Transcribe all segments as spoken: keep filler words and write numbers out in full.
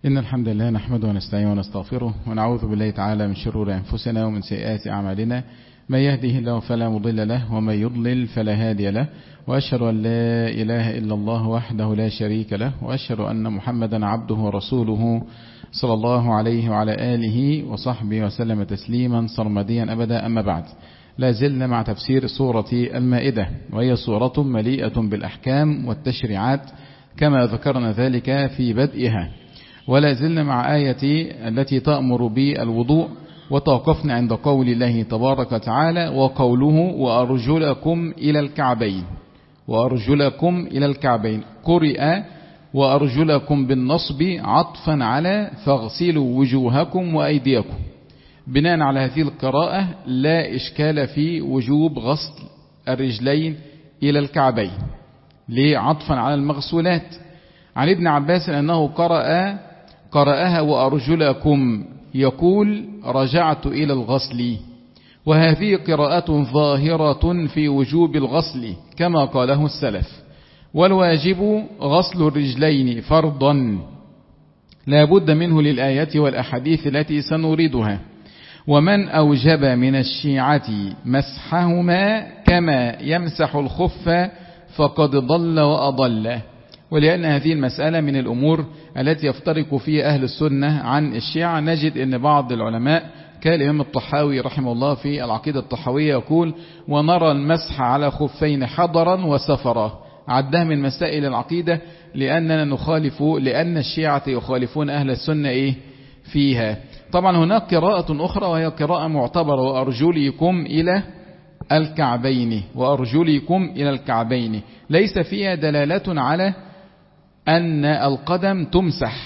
إن الحمد لله نحمده ونستعينه ونستغفره ونعوذ بالله تعالى من شرور أنفسنا ومن سيئات أعمالنا. من يهده الله فلا مضل له ومن يضلل فلا هادي له، وأشهد أن لا إله إلا الله وحده لا شريك له، وأشهد أن محمدا عبده ورسوله صلى الله عليه وعلى آله وصحبه وسلم تسليما سرمديا أبدا. أما بعد، لا زلنا مع تفسير سورة المائدة، وهي سورة مليئة بالأحكام والتشريعات كما ذكرنا ذلك في بدئها، ولا زلنا مع آية التي تأمر بالوضوء، وتوقفنا عند قول الله تبارك وتعالى وقوله وأرجلكم إلى الكعبين. وأرجلكم إلى الكعبين قرئ وأرجلكم بالنصب عطفا على فاغسلوا وجوهكم وأيديكم. بناء على هذه القراءة لا إشكال في وجوب غسل الرجلين إلى الكعبين، ليه؟ عطفا على المغسولات. عن ابن عباس أنه قرأ قرأها وأرجلكم يقول رجعت إلى الغسل، وهذه قراءة ظاهرة في وجوب الغسل كما قاله السلف، والواجب غسل الرجلين فرضا لا بد منه للآيات والأحاديث التي سنوردها. ومن أوجب من الشيعة مسحهما كما يمسح الخف فقد ضل وأضل، ولأن هذه المسألة من الأمور التي يفترق فيها أهل السنة عن الشيعة. نجد أن بعض العلماء كالإمام الطحاوي رحمه الله في العقيدة الطحاوية يقول ونرى المسح على خفين حضرا وسفرا، عدها من مسائل العقيدة لأننا نخالف لأن الشيعة يخالفون أهل السنة إيه فيها. طبعا هناك قراءة أخرى وهي قراءة معتبرة وأرجلكم إلى الكعبين، وأرجلكم إلى الكعبين ليس فيها دلالة على أن القدم تمسح،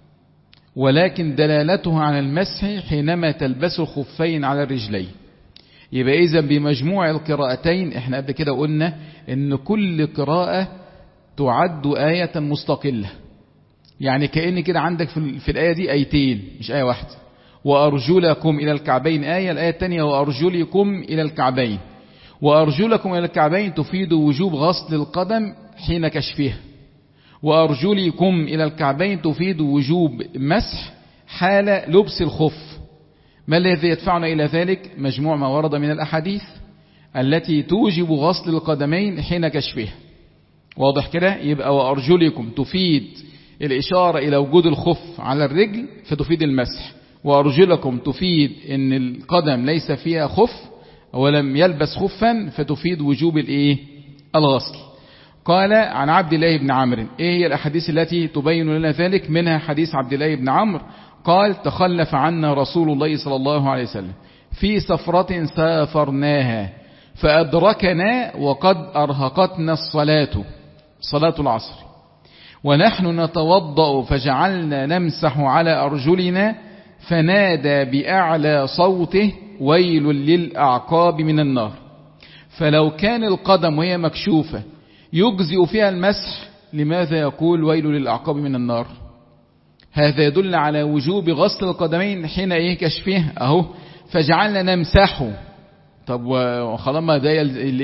ولكن دلالتها على المسح حينما تلبس الخفين على الرجلين. يبقى إذن بمجموع القراءتين احنا قبل كده قلنا ان كل قراءة تعد آية مستقلة، يعني كأن كده عندك في الآية دي آيتين مش آية واحدة. وأرجلكم إلى الكعبين آية، الآية الثانية وأرجلكم إلى الكعبين. وأرجلكم إلى الكعبين تفيد وجوب غسل القدم حين كشفها، وأرجلكم إلى الكعبين تفيد وجوب مسح حال لبس الخف. ما الذي يدفعنا إلى ذلك؟ مجموع ما ورد من الأحاديث التي توجب غسل القدمين حين كشفها. واضح كده؟ يبقى وأرجلكم تفيد الإشارة إلى وجود الخف على الرجل فتفيد المسح، وأرجلكم تفيد أن القدم ليس فيها خف ولم يلبس خفا فتفيد وجوب الإيه؟ الغسل. قال عن عبد الله بن عمرو، ايه هي الاحاديث التي تبين لنا ذلك؟ منها حديث عبد الله بن عمرو قال تخلف عنا رسول الله صلى الله عليه وسلم في سفرة سافرناها فأدركنا وقد أرهقتنا الصلاة صلاة العصر ونحن نتوضأ فجعلنا نمسح على أرجلنا فنادى بأعلى صوته ويل للأعقاب من النار. فلو كان القدم وهي مكشوفة يجزئ فيها المسح، لماذا يقول ويل للأعقاب من النار؟ هذا يدل على وجوب غسل القدمين حين ايه كشفها اهو فجعلنا نمسحه. طب وخلاص ما ده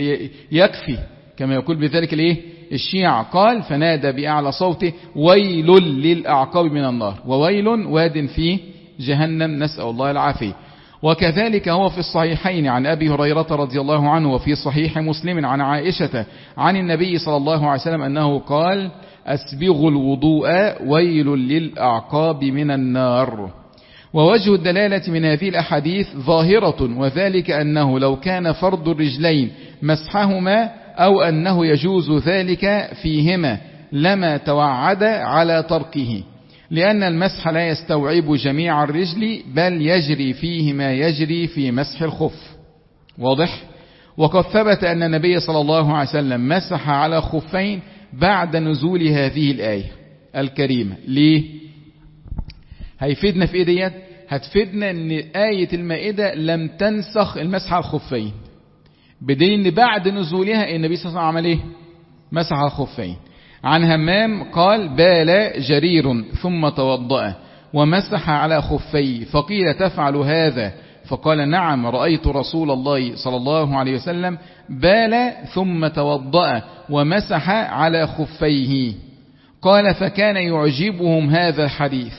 يكفي كما يقول بذلك الايه الشيعة. قال فنادى بأعلى صوته ويل للأعقاب من النار، وويل واد في جهنم نسأل الله العافية. وكذلك هو في الصحيحين عن أبي هريرة رضي الله عنه، وفي صحيح مسلم عن عائشة عن النبي صلى الله عليه وسلم أنه قال أسبغوا الوضوء ويل للأعقاب من النار. ووجه الدلالة من هذه الأحاديث ظاهرة، وذلك أنه لو كان فرض الرجلين مسحهما أو أنه يجوز ذلك فيهما لما توعد على تركه، لأن المسح لا يستوعب جميع الرجل بل يجري فيه ما يجري في مسح الخف. واضح؟ وقد ثبت أن النبي صلى الله عليه وسلم مسح على خفين بعد نزول هذه الآية الكريمة. ليه؟ هيفيدنا في إيه ديت؟ هتفيدنا أن آية المائدة لم تنسخ المسح على الخفين، بدليل أن بعد نزولها النبي صلى الله عليه وسلم عمل إيه؟ مسح على الخفين. عن همام قال بال جرير ثم توضأ ومسح على خفيه فقيل تفعل هذا؟ فقال نعم رأيت رسول الله صلى الله عليه وسلم بال ثم توضأ ومسح على خفيه. قال فكان يعجبهم هذا الحديث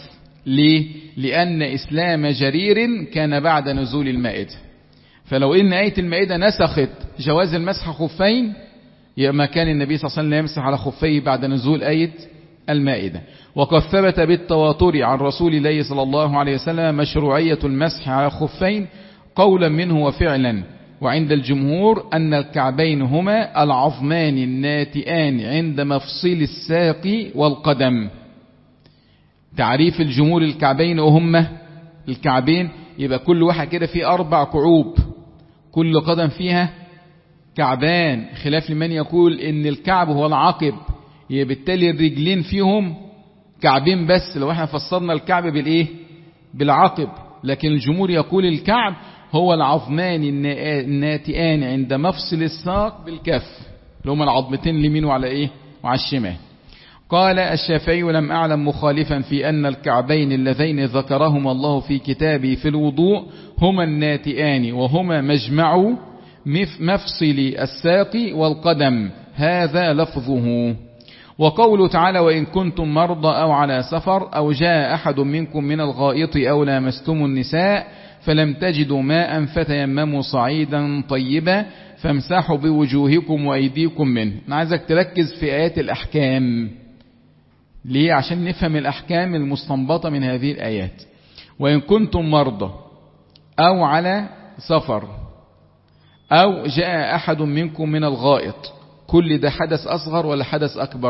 ليه؟ لأن إسلام جرير كان بعد نزول المائدة. فلو إن آية المائدة نسخت جواز المسح خفين، ما كان النبي صلى الله عليه وسلم يمسح على خفيه بعد نزول آية المائدة. وقد ثبت بالتواتر عن رسول الله صلى الله عليه وسلم مشروعية المسح على خفين قولا منه وفعلا. وعند الجمهور أن الكعبين هما العظمان الناتئان عند مفصل الساق والقدم. تعريف الجمهور الكعبين وهما الكعبين، يبقى كل واحد كده فيه أربع كعوب، كل قدم فيها كعبان، خلاف لمن يقول إن الكعب هو العقب، يبقى بالتالي الرجلين فيهم كعبين بس لو احنا فسرنا الكعب بالإيه؟ بالعقب. لكن الجمهور يقول الكعب هو العظمان الناتئان عند مفصل الساق بالكف، اللي هما العظمتين اليمين وعلى إيه؟ وعلى الشمال. قال الشافعي لم أعلم مخالفا في أن الكعبين اللذين ذكرهما الله في كتابه في الوضوء هما الناتئان وهما مجمع مفصل الساق والقدم، هذا لفظه. وقوله تعالى وإن كنتم مرضى أو على سفر أو جاء أحد منكم من الغائط أو لامستم النساء فلم تجدوا ماء فتيمموا صعيدا طيبا فامسحوا بوجوهكم وأيديكم منه. أنا عايزك تركز في آيات الأحكام. ليه؟ عشان نفهم الأحكام المستنبطة من هذه الآيات. وإن كنتم مرضى أو على سفر أو جاء أحد منكم من الغائط، كل ده حدث أصغر ولا حدث أكبر؟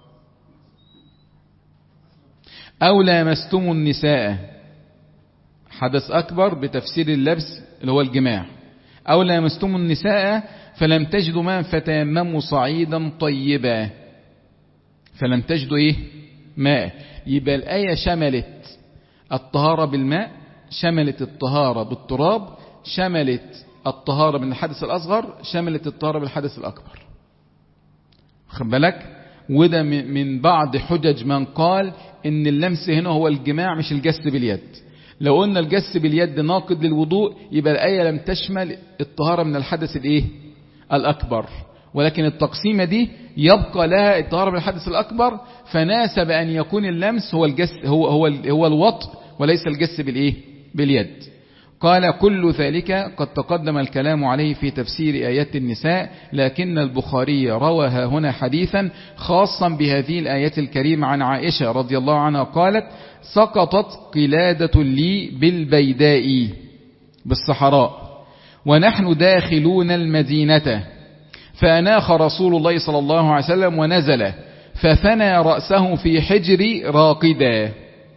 أو لامستم النساء حدث أكبر بتفسير اللبس اللي هو الجماع. أو لامستم النساء فلم تجدوا ماء فتيمموا صعيدا طيبا، فلم تجدوا إيه؟ ماء. يبقى الآية شملت الطهارة بالماء، شملت الطهارة بالتراب، شملت الطهارة من الحدث الأصغر، شملت الطهارة بالحدث الأكبر. خد بالك؟ وده من بعض حجج من قال إن اللمس هنا هو الجماع مش الجس باليد. لو قلنا الجس باليد ناقض للوضوء يبقى الآية لم تشمل الطهارة من الحدث الإيه؟ الأكبر. ولكن التقسيمة دي يبقى لها الطهارة من الحدث الأكبر، فناسب أن يكون اللمس هو الجس هو هو هو الوطء وليس الجس بالإيه؟ باليد. قال كل ذلك قد تقدم الكلام عليه في تفسير آيات النساء، لكن البخاري روى هنا حديثا خاصا بهذه الآيات الكريمة عن عائشة رضي الله عنها قالت سقطت قلادة لي بالبيداء بالصحراء ونحن داخلون المدينة، فأناخ رسول الله صلى الله عليه وسلم ونزل فثنى رأسه في حجري راقدا.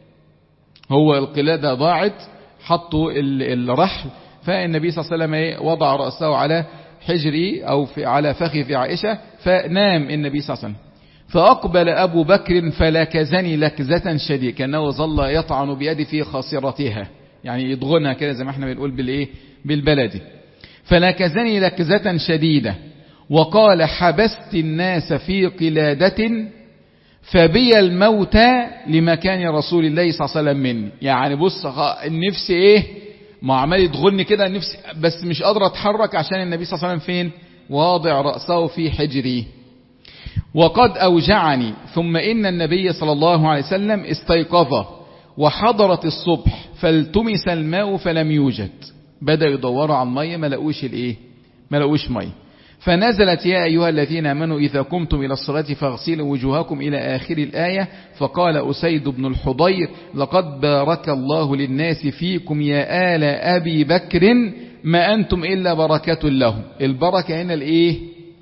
هو القلادة ضاعت، حطوا الرحل، فالنبي صلى الله عليه وسلم وضع رأسه على حجري أو في على فخذ عائشة فنام النبي صلى الله عليه وسلم. فأقبل أبو بكر فلكزني لكزة شديدة، كأنه ظل يطعن بيده في خاصرتها، يعني يضغنها كده زي ما احنا بنقول بالإيه؟ بالبلدي. فلكزني لكزة شديدة وقال حبست الناس في قلادة فبي الموت لمكان رسول الله صلى الله عليه وسلم مني. يعني بص النفس ايه؟ ما عمال يضغني كده النفس، بس مش قادر اتحرك عشان النبي صلى الله عليه وسلم فين؟ واضع رأسه في حجري. وقد أوجعني ثم إن النبي صلى الله عليه وسلم استيقظ وحضرت الصبح فالتمس الماء فلم يوجد. بدأ يدوروا على المية ما لقوش الايه؟ ما لقوش مية. فنزلت يا أيها الذين آمنوا إذا قمتم إلى الصلاة فاغسلوا وجوهكم إلى آخر الآية. فقال أسيد بن الحضير لقد بارك الله للناس فيكم يا آل أبي بكر ما أنتم إلا بركة لهم. البركة هنا الإيه؟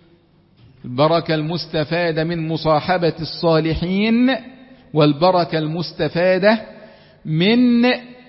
البركة المستفادة من مصاحبة الصالحين، والبركة المستفادة من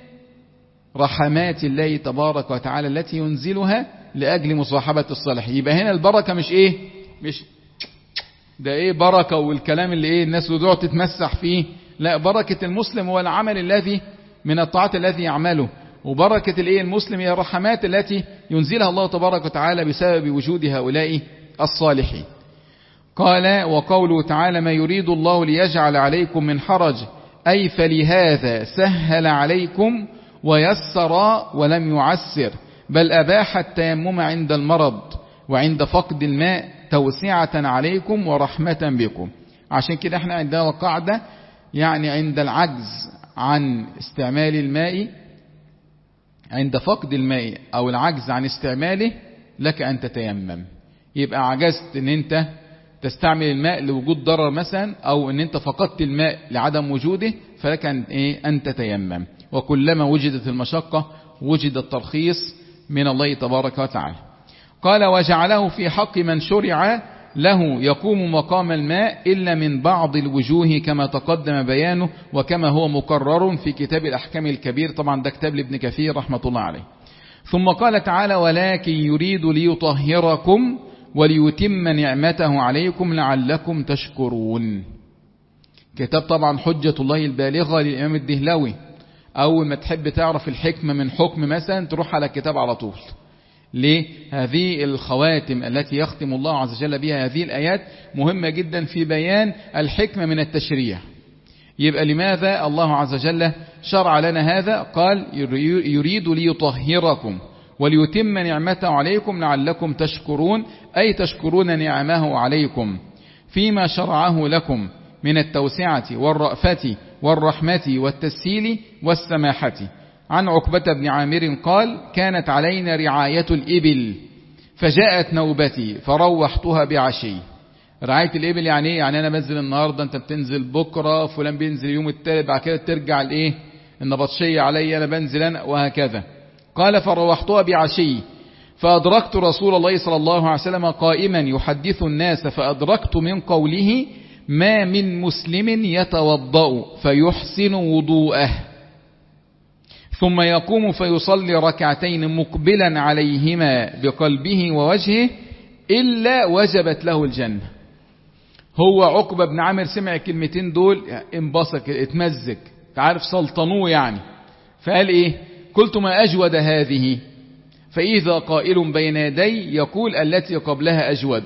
رحمات الله تبارك وتعالى التي ينزلها لأجل مصاحبة الصالحين. يبقى هنا البركة مش ايه؟ مش ده ايه بركة والكلام اللي ايه الناس بتقعد تتمسح فيه، لا، بركة المسلم هو العمل الذي من الطاعات الذي يعمله، وبركة الايه المسلم هي الرحمات التي ينزلها الله تبارك وتعالى بسبب وجود هؤلاء الصالحين. قال وقوله تعالى ما يريد الله ليجعل عليكم من حرج أي فلهذا سهل عليكم ويسر ولم يعسر، بل أباح التيمم عند المرض وعند فقد الماء توسعة عليكم ورحمة بكم. عشان كده احنا عندنا قاعدة، يعني عند العجز عن استعمال الماء، عند فقد الماء أو العجز عن استعماله لك أن تتيمم. يبقى عجزت أن أنت تستعمل الماء لوجود ضرر مثلا، أو أن أنت فقدت الماء لعدم وجوده، فلك أن, إيه؟ أن تتيمم. وكلما وجدت المشقة وجد الترخيص من الله تبارك وتعالى. قال وجعله في حق من شرع له يقوم مقام الماء إلا من بعض الوجوه كما تقدم بيانه وكما هو مقرر في كتاب الأحكام الكبير. طبعا ده كتاب لابن كثير رحمة الله عليه. ثم قال تعالى ولكن يريد ليطهركم وليتم نعمته عليكم لعلكم تشكرون. كتاب طبعا حجة الله البالغة للإمام الدهلوي. أول ما تحب تعرف الحكمة من حكم مثلا تروح على الكتاب على طول. ليه؟ هذه الخواتم التي يختم الله عز وجل بها هذه الآيات مهمة جدا في بيان الحكمة من التشريع. يبقى لماذا الله عز وجل شرع لنا هذا؟ قال يريد ليطهركم وليتم نعمته عليكم لعلكم تشكرون، أي تشكرون نعمه عليكم فيما شرعه لكم من التوسعة والرأفة والرحمة والتسهيل والسماحة. عن عقبة بن عامر قال كانت علينا رعاية الإبل فجاءت نوبتي فروحتها بعشي. رعاية الإبل يعني ايه؟ يعني أنا بنزل النهاردة، أنت بتنزل بكرة، فلان بينزل يوم التالت، بعد كده ترجع الإيه النبطشية علي، أنا بنزل أنا، وهكذا. قال فروحتها بعشي فأدركت رسول الله صلى الله عليه وسلم قائما يحدث الناس فأدركت من قوله ما من مسلم يتوضأ فيحسن وضوءه ثم يقوم فيصلي ركعتين مقبلا عليهما بقلبه ووجهه إلا وجبت له الجنة. هو عقبة بن عامر سمع الكلمتين دول انبسط اتمزج، تعرف سلطنوه يعني، فقال ايه؟ قلت ما أجود هذه، فإذا قائل بين يدي يقول التي قبلها أجود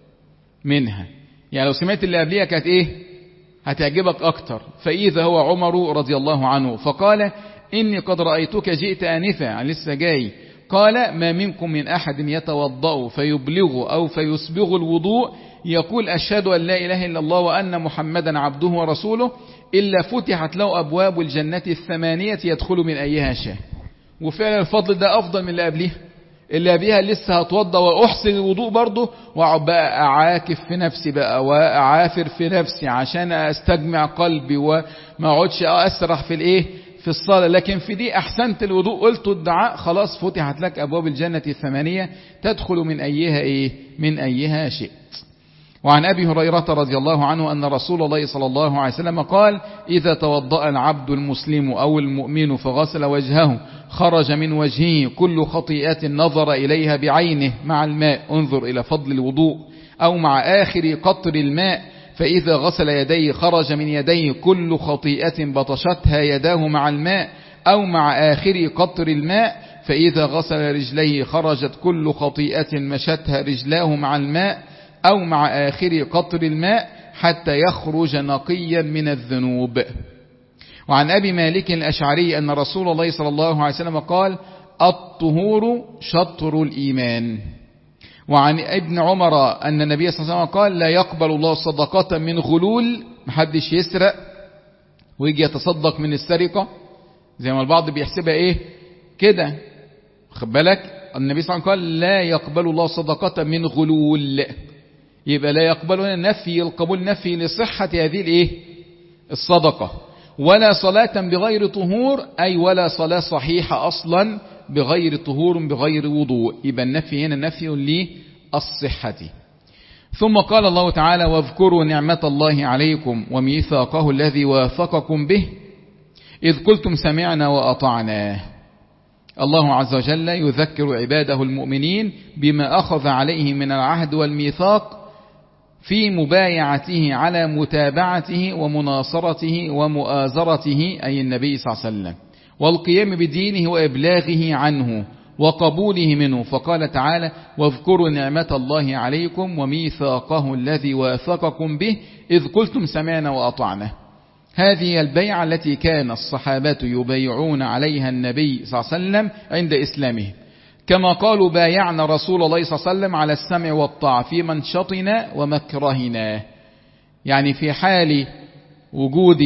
منها. يعني لو سمعت اللي قبلها كانت ايه هتعجبك أكتر. فإذا هو عمر رضي الله عنه فقال إني قد رأيتك جئت آنفا، يعني لسه جاي. قال ما منكم من أحد يتوضأ فيبلغ أو فيسبغ الوضوء يقول أشهد أن لا إله إلا الله وأن محمدا عبده ورسوله إلا فتحت له أبواب الجنة الثمانية يدخل من أيها شاء. وفعلا الفضل ده أفضل من اللي قبلها. اللي قبلها لسه هتوضأ وأحسن الوضوء برضه، وأقعد بقى أعاكف في نفسي بقى وأعافر في نفسي عشان أستجمع قلبي وما أقعدش أسرح في الإيه في الصلاة. لكن في دي أحسنت الوضوء، قلت الدعاء، خلاص فتحت لك أبواب الجنة الثمانية تدخل من أيها إيه من أيها شئت. وعن أبي هريرة رضي الله عنه أن رسول الله صلى الله عليه وسلم قال إذا توضأ العبد المسلم أو المؤمن فغسل وجهه خرج من وجهه كل خطيئة نظر إليها بعينه مع الماء، انظر إلى فضل الوضوء، أو مع آخر قطر الماء، فإذا غسل يديه خرج من يديه كل خطيئة بطشتها يداه مع الماء، أو مع آخر قطر الماء، فإذا غسل رجليه خرجت كل خطيئة مشتها رجلاه مع الماء، أو مع آخر قطر الماء، حتى يخرج نقيا من الذنوب. وعن أبي مالك الأشعري أن رسول الله صلى الله عليه وسلم قال الطهور شطر الإيمان. وعن ابن عمر أن النبي صلى الله عليه وسلم قال لا يقبل الله صدقة من غلول، محدش يسرق ويجي يتصدق من السرقة زي ما البعض بيحسبها ايه كده، خد بالك. النبي صلى الله عليه وسلم قال لا يقبل الله صدقة من غلول، يبقى لا يقبل هنا نفي القبول، نفي لصحة هذه الايه الصدقة. ولا صلاة بغير طهور، أي ولا صلاة صحيحة أصلا بغير طهور بغير وضوء، يبقى النفي هنا نفي للصحة. ثم قال الله تعالى واذكروا نعمة الله عليكم وميثاقه الذي واثقكم به إذ قلتم سمعنا وأطعنا. الله عز وجل يذكر عباده المؤمنين بما أخذ عليه من العهد والميثاق في مبايعته على متابعته ومناصرته ومؤازرته، أي النبي صلى الله عليه وسلم، والقيام بدينه وإبلاغه عنه وقبوله منه. فقال تعالى واذكروا نعمة الله عليكم وميثاقه الذي واثقكم به إذ قلتم سمعنا وأطعنا. هذه البيعة التي كان الصحابة يبايعون عليها النبي صلى الله عليه وسلم عند إسلامه، كما قالوا بايعنا رسول الله صلى الله عليه وسلم على السمع والطاعة في منشطنا ومكرهنا، يعني في حال وجود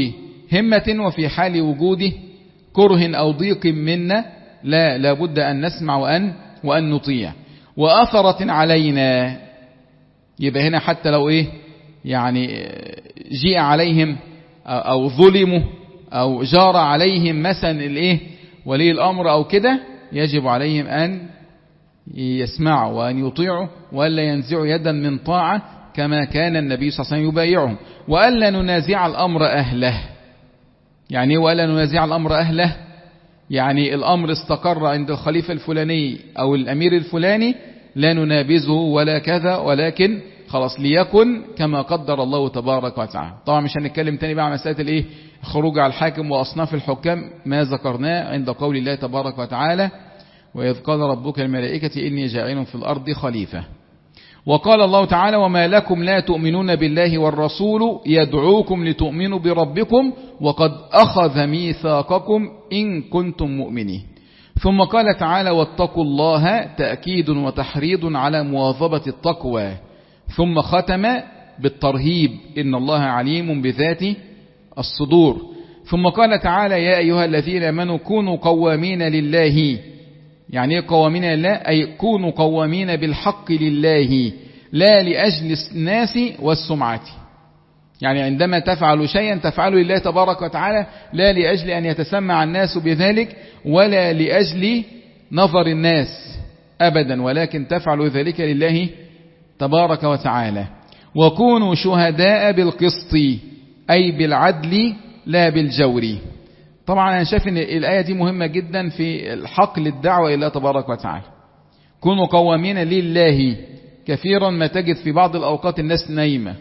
همة وفي حال وجود كره أو ضيق منا لا لابد أن نسمع وأن وأن نطيع. وأثرة علينا، يبقى هنا حتى لو إيه يعني جيء عليهم أو ظلموا أو جار عليهم مثلا الإيه ولي الأمر أو كده، يجب عليهم أن يسمعوا وأن يطيعوا وألا ينزعوا يدا من طاعة كما كان النبي صلى الله عليه وسلم يبايعهم. وألا ننازع الأمر أهله. يعني وألا ننازع الأمر أهله يعني الأمر استقر عند الخليفة الفلاني أو الأمير الفلاني، لا ننابذه ولا كذا، ولكن خلاص ليكن كما قدر الله تبارك وتعالى. طبعا مش هنتكلم تاني بقى عن مسألة الايه خروج على الحاكم وأصناف الحكام، ما ذكرناه عند قول الله تبارك وتعالى وإذ قال ربك الملائكة إني جاعل في الأرض خليفة. وقال الله تعالى وما لكم لا تؤمنون بالله والرسول يدعوكم لتؤمنوا بربكم وقد أخذ ميثاقكم إن كنتم مؤمنين. ثم قال تعالى واتقوا الله تأكيد وتحريض على مواظبة التقوى. ثم ختم بالترهيب إن الله عليم بذات الصدور. ثم قال تعالى يا أيها الذين آمنوا كونوا قوامين لله. يعني ايه قوامين لله؟ أي كونوا قوامين بالحق لله لا لأجل الناس والسمعة. يعني عندما تفعلوا شيئا تفعلوا لله تبارك وتعالى لا لأجل أن يتسمع الناس بذلك ولا لأجل نظر الناس أبدا، ولكن تفعلوا ذلك لله تبارك وتعالى. وكونوا شهداء بالقسط أي بالعدل لا بالجور. طبعا أنا شايف أن الآية دي مهمة جدا في الحق للدعوة إلى الله تبارك وتعالى. كونوا قوامين لله. كثيرا ما تجد في بعض الأوقات الناس نايمة،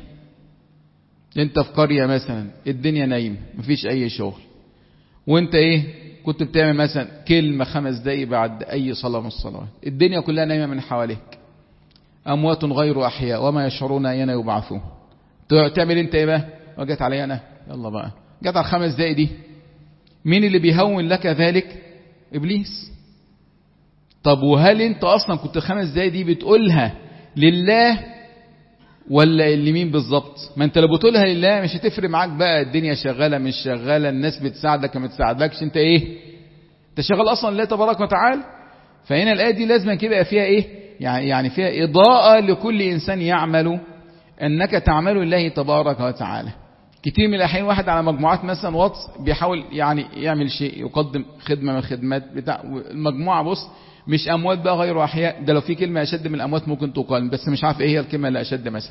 انت في قرية مثلا الدنيا نايمة مفيش أي شغل، وانت ايه كنت بتعمل مثلا كلمة خمس دقايق بعد أي صلاة من الصلوات، الدنيا كلها نايمة من حواليك، أموات غير أحياء وما يشعرون أين يبعثون. تعمل انت ايه بقى؟ وجت علي أنا يلا بقى جت على الخمس دقايق دي. مين اللي بيهون لك ذلك؟ إبليس. طب وهل انت أصلا كنت الخمس دقايق دي بتقولها لله ولا لمين بالظبط؟ ما انت لو بتقولها لله مش هتفرق معاك بقى الدنيا شغالة مش شغالة، الناس بتساعدك ما بتساعدكش، انت ايه انت شغال اصلا لله تبارك وتعالى. فهنا الآية دي لازم كده فيها ايه يعني يعني فيها إضاءة لكل إنسان يعمل أنك تعمل لله تبارك وتعالى. كتير من الأحيان واحد على مجموعات مثلا واتس بيحاول يعني يعمل شيء يقدم خدمة من الخدمات بتاع المجموعة، بص مش أموات بقى غير أحياء، ده لو في كلمة أشد من الأموات ممكن تقال، بس مش عارف إيه هي الكلمة اللي أشد مثلا،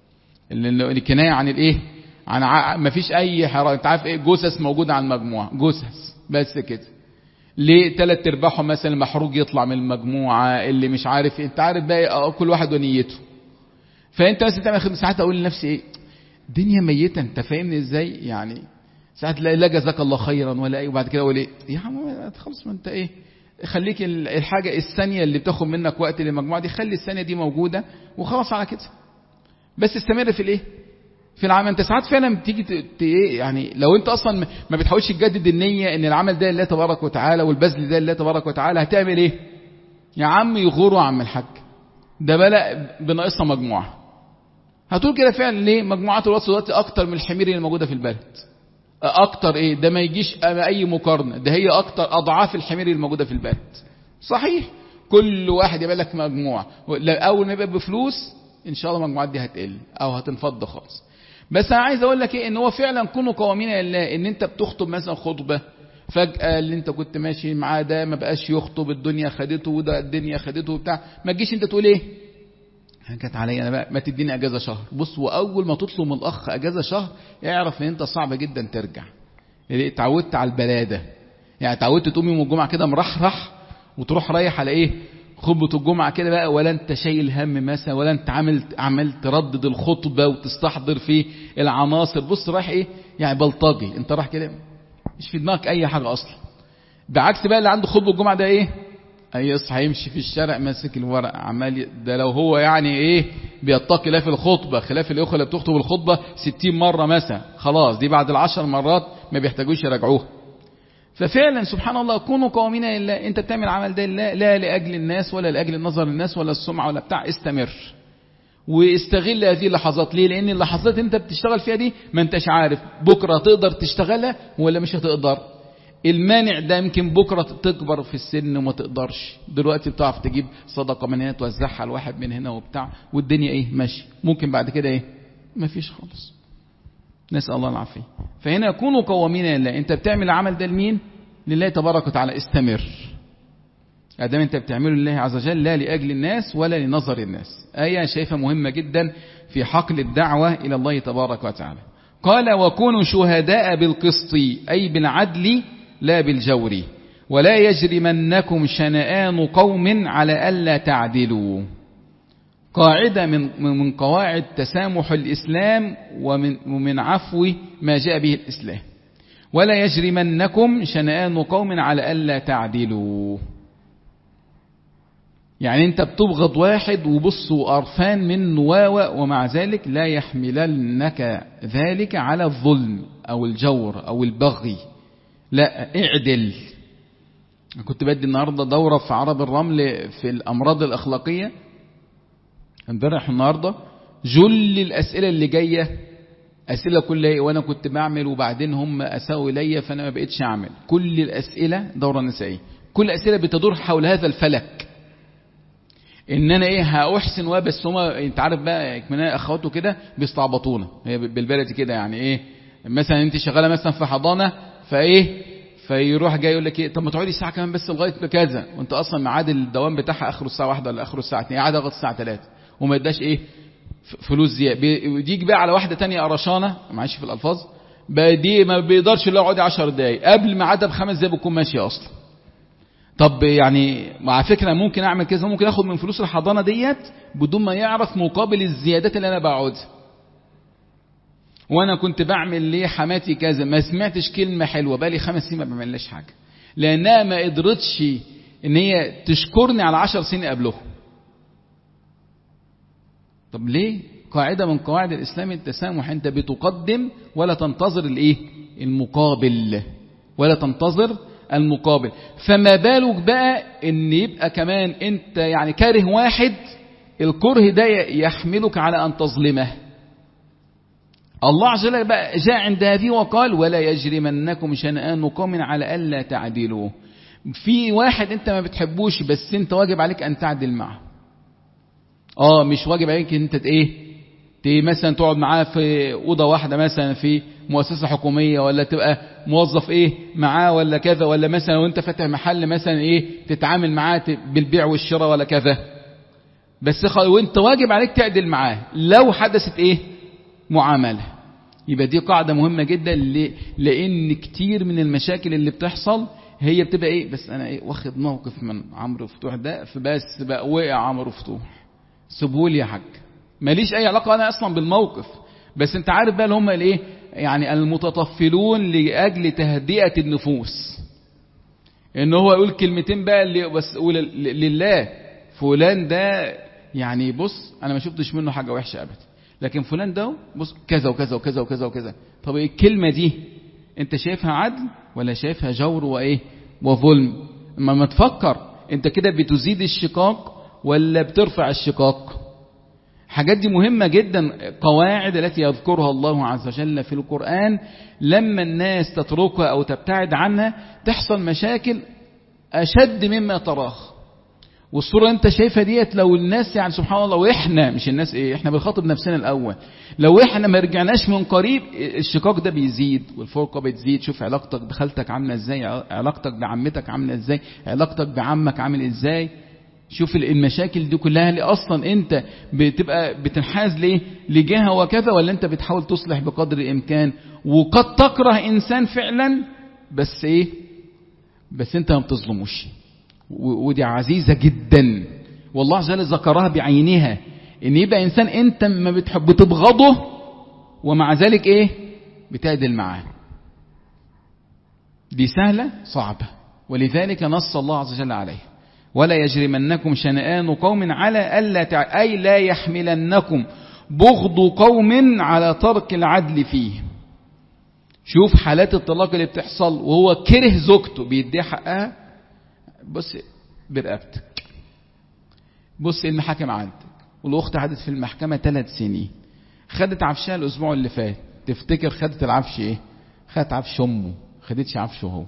اللي كناية عن الإيه عن ع... ما فيش أي حرارة. أنت عارف إيه جثث موجودة على المجموعة، جثث بس كده. ليه ثلاث ارباعهم مثلا محروق يطلع من المجموعة، اللي مش عارف انت عارف بقى كل واحد ونيته. فانت بس تعمل خدمة ساعات اقول لنفسي ايه الدنيا ميتة، انت فاهمني ازاي يعني. ساعات لا, لا جزاك الله خيرا ولا ايه، وبعد كده اقول ايه يا عم خلص ما انت ايه خليك الحاجة الثانية اللي بتاخد منك وقت للمجموعة دي خلي الثانية دي موجودة وخلاص على كده، بس استمر في الايه في العمل. انت ساعات فعلا بتيجي ت... يعني لو انت اصلا ما بتحاولش تجدد النية ان العمل ده لله تبارك وتعالى والبذل ده لله تبارك وتعالى، هتعمل ايه يا عم؟ يغوروا عم الحاج ده بلا بناقصها مجموعة. هتقول كده فعلا ليه؟ مجموعات الواتس دلوقتي اكتر من الحمير اللي موجودة في البلد، اكتر ايه ده ما يجيش اي مقارنة، ده هي اكتر اضعاف الحمير اللي موجودة في البلد. صحيح كل واحد يبقى لك مجموعة، اول ما يبقى بفلوس ان شاء الله المجموعات دي هتقل او هتنفض خالص. بس انا عايز اقول لك ايه ان هو فعلا كونوا قوامين لله. ان انت بتخطب مثلا خطبه فجاه اللي انت كنت ماشي معاه ده ما بقاش يخطب، الدنيا خدته وده الدنيا خدته وبتاع، ما تجيش انت تقول ايه جت عليا انا بقى ما تديني اجازه شهر. بص واول ما تطلب من الاخ اجازه شهر اعرف ان انت صعب جدا ترجع، يعني اتعودت على البلاده، يعني اتعودت تقوم يوم الجمعه كده مرحرح وتروح رايح على ايه خطبة الجمعة كده بقى، ولا انت شايل هم مثلا، ولا انت عامل عمال تردد الخطبة وتستحضر في العناصر. بص رايح ايه يعني بلطجي، انت رايح كده مش في دماغك اي حاجة اصلا. بعكس بقى اللي عنده خطبة الجمعة ده ايه يصحى يمشي في الشارع ماسك الورق عمال، ده لو هو يعني ايه بيتقي الله في الخطبة، خلاف الاخوة اللي بتخطب الخطبة ستين مرة مثلا، خلاص دي بعد العشر مرات ما بيحتاجوش يراجعوها. ففعلا سبحان الله كونوا قوامين لله. انت بتعمل عمل ده لله لا لأجل الناس ولا لأجل النظر الناس ولا السمعة ولا بتاع، استمر. واستغل هذه اللحظات. ليه؟ لأن اللحظات انت بتشتغل فيها دي ما انتش عارف بكرة تقدر تشتغلها ولا مش هتقدر. المانع ده يمكن بكرة تكبر في السن وما تقدرش. دلوقتي بتعرف تجيب صدقة من هنا توزعها لواحد من هنا وبتاع والدنيا ايه ماشي. ممكن بعد كده ايه ما فيش خالص. نسأل الله العافية. فهنا كونوا قوامين لله. انت بتعمل العمل ده لمين؟ لله تبارك وتعالى. استمر. ادام انت بتعمله لله عز وجل لا لأجل الناس ولا لنظر الناس. آية شايفة مهمة جدا في حقل الدعوة إلى الله تبارك وتعالى. قال وكونوا شهداء بالقسط أي بالعدل لا بالجور ولا يجرمنكم شنآن قوم على ألا تعدلوا. قاعدة من من قواعد تسامح الإسلام ومن ومن عفو ما جاء به الإسلام. ولا يجرمنكم شنآن قوم على ألا تعدلوا. يعني انت بتبغض واحد وبص وقرفان منه واو ومع ذلك لا يحملنك ذلك على الظلم أو الجور أو البغي. لا اعدل. كنت بدي النهاردة دورة في عرب الرمل في الأمراض الأخلاقية امبارح النهاردة. جل الأسئلة اللي جاية أسئلة كلها وأنا كنت بعمل وبعدين هم أساوي لي فأنا ما بقيتش أعمل. كل الأسئلة دورة نسائية. كل الأسئلة بتدور حول هذا الفلك ان انا ايه هاحسن وبس. هما انت عارف بقى اكمناء اخواته كده بيستعبطونا هي بالبلدي كده. يعني ايه مثلا انت شغاله مثلا في حضانه فايه فيروح جاي يقول لك ايه طب ما تقعدي ساعه كمان بس لغايه كذا وانت اصلا ميعاد الدوام بتاعها اخره الساعه واحدة ولا اخره الساعه اتنين قاعد لغايه الساعه تلاتة وما يداش ايه فلوس زياده. بيجي بقى على واحده تانية قرشانه معلش في الالفاظ بقى دي ما بيقدرش الا يقعد عشر دقايق قبل ميعادها بخمس دقايق بتكون ماشيه اصلا. طب يعني مع فكرة ممكن اعمل كذا ممكن اخد من فلوس الحضانة ديت بدون ما يعرف مقابل الزيادات اللي انا بقعدها. وانا كنت بعمل ليه حماتي كذا ما سمعتش كلمة حلوة بقالي خمس سنين ما بعملش حاجة لانها ما قدرتش ان هي تشكرني على عشر سنين قبله. طب ليه؟ قاعدة من قواعد الاسلام التسامح. انت بتقدم ولا تنتظر الايه المقابل ولا تنتظر المقابل. فما بالك بقى ان يبقى كمان انت يعني كاره واحد الكره ده يحملك على ان تظلمه. الله عز وجل بقى جاء عند هذه وقال ولا يجرمنكم شنآن قوم على ألا تعدلوا. في واحد انت ما بتحبوش بس انت واجب عليك ان تعدل معه. اه مش واجب عليك انت ايه مثلا تقعد معاه في اوضه واحده مثلا في مؤسسه حكوميه ولا تبقى موظف ايه معاه ولا كذا ولا مثلا وانت فاتح محل مثلا ايه تتعامل معاه بالبيع والشراء ولا كذا بس وانت واجب عليك تعدل معاه لو حدثت ايه معامله. يبقى دي قاعده مهمه جدا لان كتير من المشاكل اللي بتحصل هي بتبقى ايه بس انا ايه واخد موقف من عمرو فتوح ده فبس بقى وقع عمرو فتوح سيبهولي يا حاج ماليش اي علاقه انا اصلا بالموقف. بس انت عارف بقى اللي هم الايه يعني المتطفلون لاجل تهدئه النفوس ان هو يقول كلمتين بقى اللي بس لله فلان ده يعني بص انا ما شفتش منه حاجه وحشه ابدا لكن فلان ده بص كذا وكذا وكذا وكذا وكذا. طب ايه الكلمه دي انت شايفها عدل ولا شايفها جور وايه وظلم؟ اما ما تفكر انت كده بتزيد الشقاق ولا بترفع الشقاق. حاجات دي مهمة جدا. قواعد التي يذكرها الله عز وجل في القرآن لما الناس تتركها أو تبتعد عنها تحصل مشاكل أشد مما تراه. والصورة انت شايفها ديت لو الناس يعني سبحان الله وإحنا مش الناس إيه إحنا بنخاطب نفسنا الأول لو إحنا ما رجعناش من قريب الشقاق ده بيزيد والفرقة بتزيد. شوف علاقتك بخالتك عاملة إزاي علاقتك بعمتك عاملة إزاي علاقتك بعمك عامل إزاي. شوف المشاكل دي كلها اللي اصلا انت بتبقى بتنحاز ليه لجهه وكذا ولا انت بتحاول تصلح بقدر الامكان. وقد تكره انسان فعلا بس ايه بس انت ما بتظلموش ودي عزيزه جدا والله عز وجل ذكرها بعينها ان يبقى انسان انت ما بتحب بتبغضه ومع ذلك ايه بتعدل معاه. دي سهله صعبه ولذلك نص الله عز وجل عليه ولا يجرمنكم شنآن قوم على ألا تع... أي لا يحملنكم بغض قوم على ترك العدل فيه. شوف حالات الطلاق اللي بتحصل وهو كره زوجته بيديها حقها بص برقبتك بص المحاكم عندك والأخت قعدت في المحكمة ثلاث سنين، خدت عفشها الأسبوع اللي فات، تفتكر خدت العفش إيه؟ خدت عفش أمه، خدتش عفشه هو.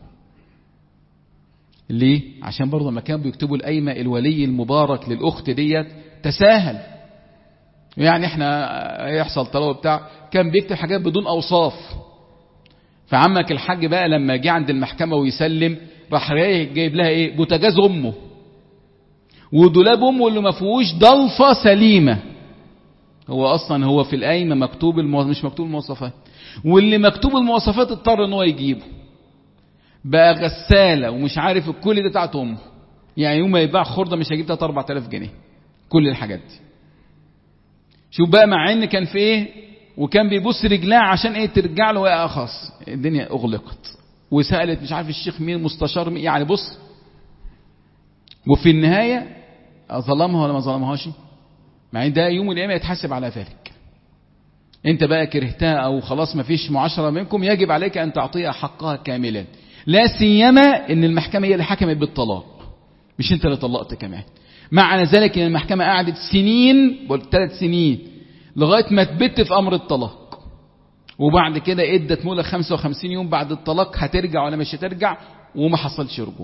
ليه؟ عشان برضه لما كانوا بيكتبوا القايمة الولي المبارك للأخت ديت تساهل، يعني احنا يحصل طلب بتاع كان بيكتب حاجات بدون أوصاف. فعمك الحاج بقى لما جه عند المحكمة ويسلم راح جايب لها ايه؟ بوتاجاز امه ودولاب امه اللي ما فيهوش ضلفه سليمه. هو اصلا هو في القايمه مكتوب المو... مش مكتوب المواصفات، واللي مكتوب المواصفات اضطر ان هو يجيبه. بقى غساله ومش عارف الكل ده بتاعت امه، يعني يوم ما يباع خرده مش هيجيب تلاتة اربعة آلاف جنيه كل الحاجات دي. شوف بقى، مع ان كان في ايه وكان بيبص رجلها عشان ايه ترجع له، يا اخص الدنيا اغلقت وسالت مش عارف الشيخ مين مستشار مين، يعني بص. وفي النهايه ظلمها ولا ما ظلمهاش؟ مع ان ده يوم القيامه يتحاسب على ذلك. انت بقى كرهتها او خلاص ما فيش معاشره منكم، يجب عليك ان تعطيها حقها كاملا، لا سيما ان المحكمه هي اللي حكمت بالطلاق مش انت اللي طلقت كمان. معنى ذلك ان المحكمه قعدت سنين، ثلاث سنين لغايه ما تبت في امر الطلاق، وبعد كده ادت مهله خمسة وخمسين يوم بعد الطلاق هترجع ولا مش هترجع، وما حصلش رجوع.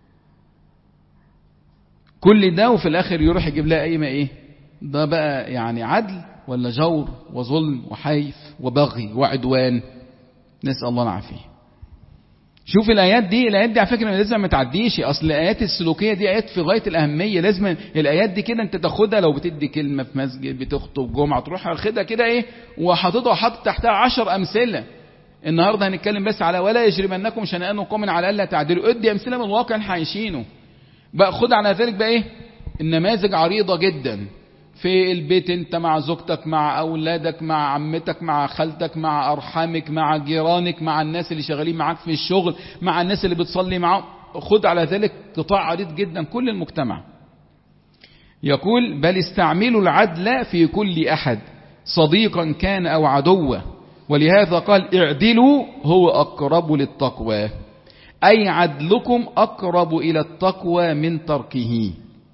كل ده وفي الاخر يروح يجيب لها قايمه ايه؟ ده بقى يعني عدل ولا جور وظلم وحيف وبغي وعدوان؟ نسال الله العافيه. شوف الايات دي، الايات دي على فكره لازم ما تعديش، اصل الايات السلوكيه دي ايات في غايه الاهميه، لازم الايات دي كده انت تاخدها لو بتدي كلمه في مسجد بتخطب جمعه تروح واخدها كده ايه وحاططها وحاطط تحتها عشر امثله. النهارده هنتكلم بس على ولا يجرمنكم شنآن قوم على الا تعدلوا، ادي امثله من الواقع اللي عايشينه بقى. خد على ذلك بقى ايه النماذج عريضه جدا في البيت، انت مع زوجتك مع اولادك مع عمتك مع خالتك مع ارحامك مع جيرانك مع الناس اللي شغالين معاك في الشغل مع الناس اللي بتصلي معاهم. خد على ذلك قطاع عريض جدا كل المجتمع. يقول بل استعملوا العدل في كل احد صديقا كان او عدوا، ولهذا قال اعدلوا هو اقرب للتقوى، اي عدلكم اقرب الى التقوى من تركه.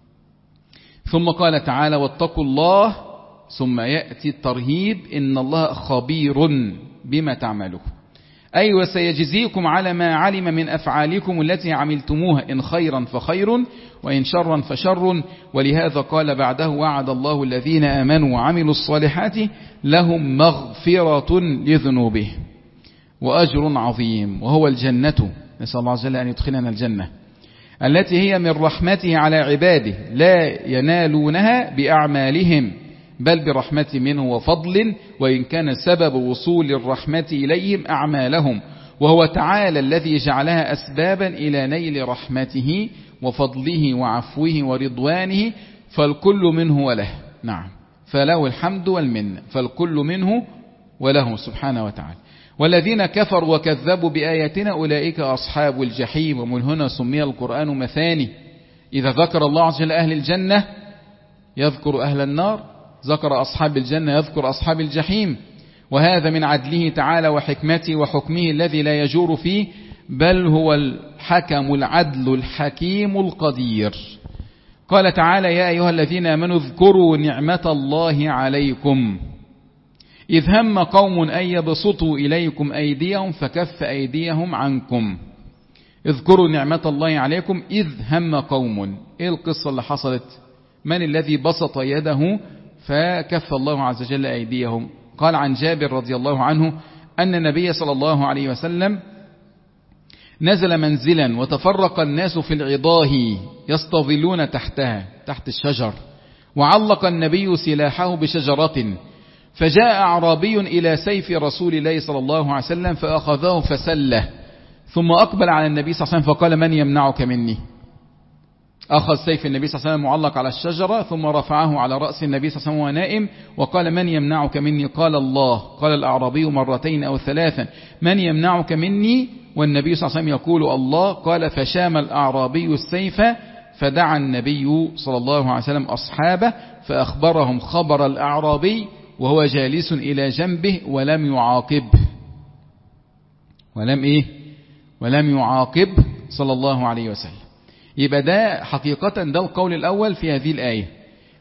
ثم قال تعالى واتقوا الله، ثم يأتي الترهيب إن الله خبير بما تعملون، أي وسيجزيكم على ما علم من أفعالكم التي عملتموها، إن خيرا فخير وإن شرا فشر. ولهذا قال بعده وعد الله الذين آمنوا وعملوا الصالحات لهم مغفرة لذنوبهم وأجر عظيم وهو الجنة. نسأل الله عز وجل أن يدخلنا الجنة التي هي من رحمته على عباده لا ينالونها بأعمالهم بل برحمة منه وفضل، وإن كان سبب وصول الرحمة إليهم أعمالهم، وهو تعالى الذي جعلها أسبابا إلى نيل رحمته وفضله وعفوه ورضوانه، فالكل منه وله. نعم، فله الحمد والمنة، فالكل منه وله سبحانه وتعالى. والذين كفروا وكذبوا بآياتنا أولئك أصحاب الجحيم. ومن هنا سمي القرآن مثاني، إذا ذكر الله عز وجل أهل الجنة يذكر أهل النار، ذكر أصحاب الجنة يذكر أصحاب الجحيم. وهذا من عدله تعالى وحكمته وحكمه الذي لا يجور فيه، بل هو الحكم العدل الحكيم القدير. قال تعالى يا أيها الذين آمنوا اذكروا نعمة الله عليكم إذ هم قوم أن يبسطوا إليكم أيديهم فكف أيديهم عنكم. اذكروا نعمة الله عليكم إذ هم قوم. إيه القصة اللي حصلت؟ من الذي بسط يده فكف الله عز وجل أيديهم؟ قال عن جابر رضي الله عنه أن النبي صلى الله عليه وسلم نزل منزلا وتفرق الناس في العضاه يستظلون تحتها تحت الشجر، وعلق النبي سلاحه بشجرة، فجاء أعرابي إلى سيف رسول الله صلى الله عليه وسلم فأخذه فسله، ثم أقبل على النبي صلى الله عليه وسلم فقال من يمنعك مني؟ أخذ سيف النبي صلى الله عليه وسلم معلق على الشجرة ثم رفعه على رأس النبي صلى الله عليه وسلم وهو نائم وقال من يمنعك مني؟ قال الله. قال الأعرابي مرتين أو ثلاثا من يمنعك مني؟ والنبي صلى الله عليه وسلم يقول الله. قال فشام الأعرابي السيف، فدعا النبي صلى الله عليه وسلم أصحابه فأخبرهم خبر الأعرابي وهو جالس إلى جنبه ولم يعاقبه ولم إيه ولم يعاقب صلى الله عليه وسلم. يبقى ده حقيقة ده القول الأول في هذه الآية.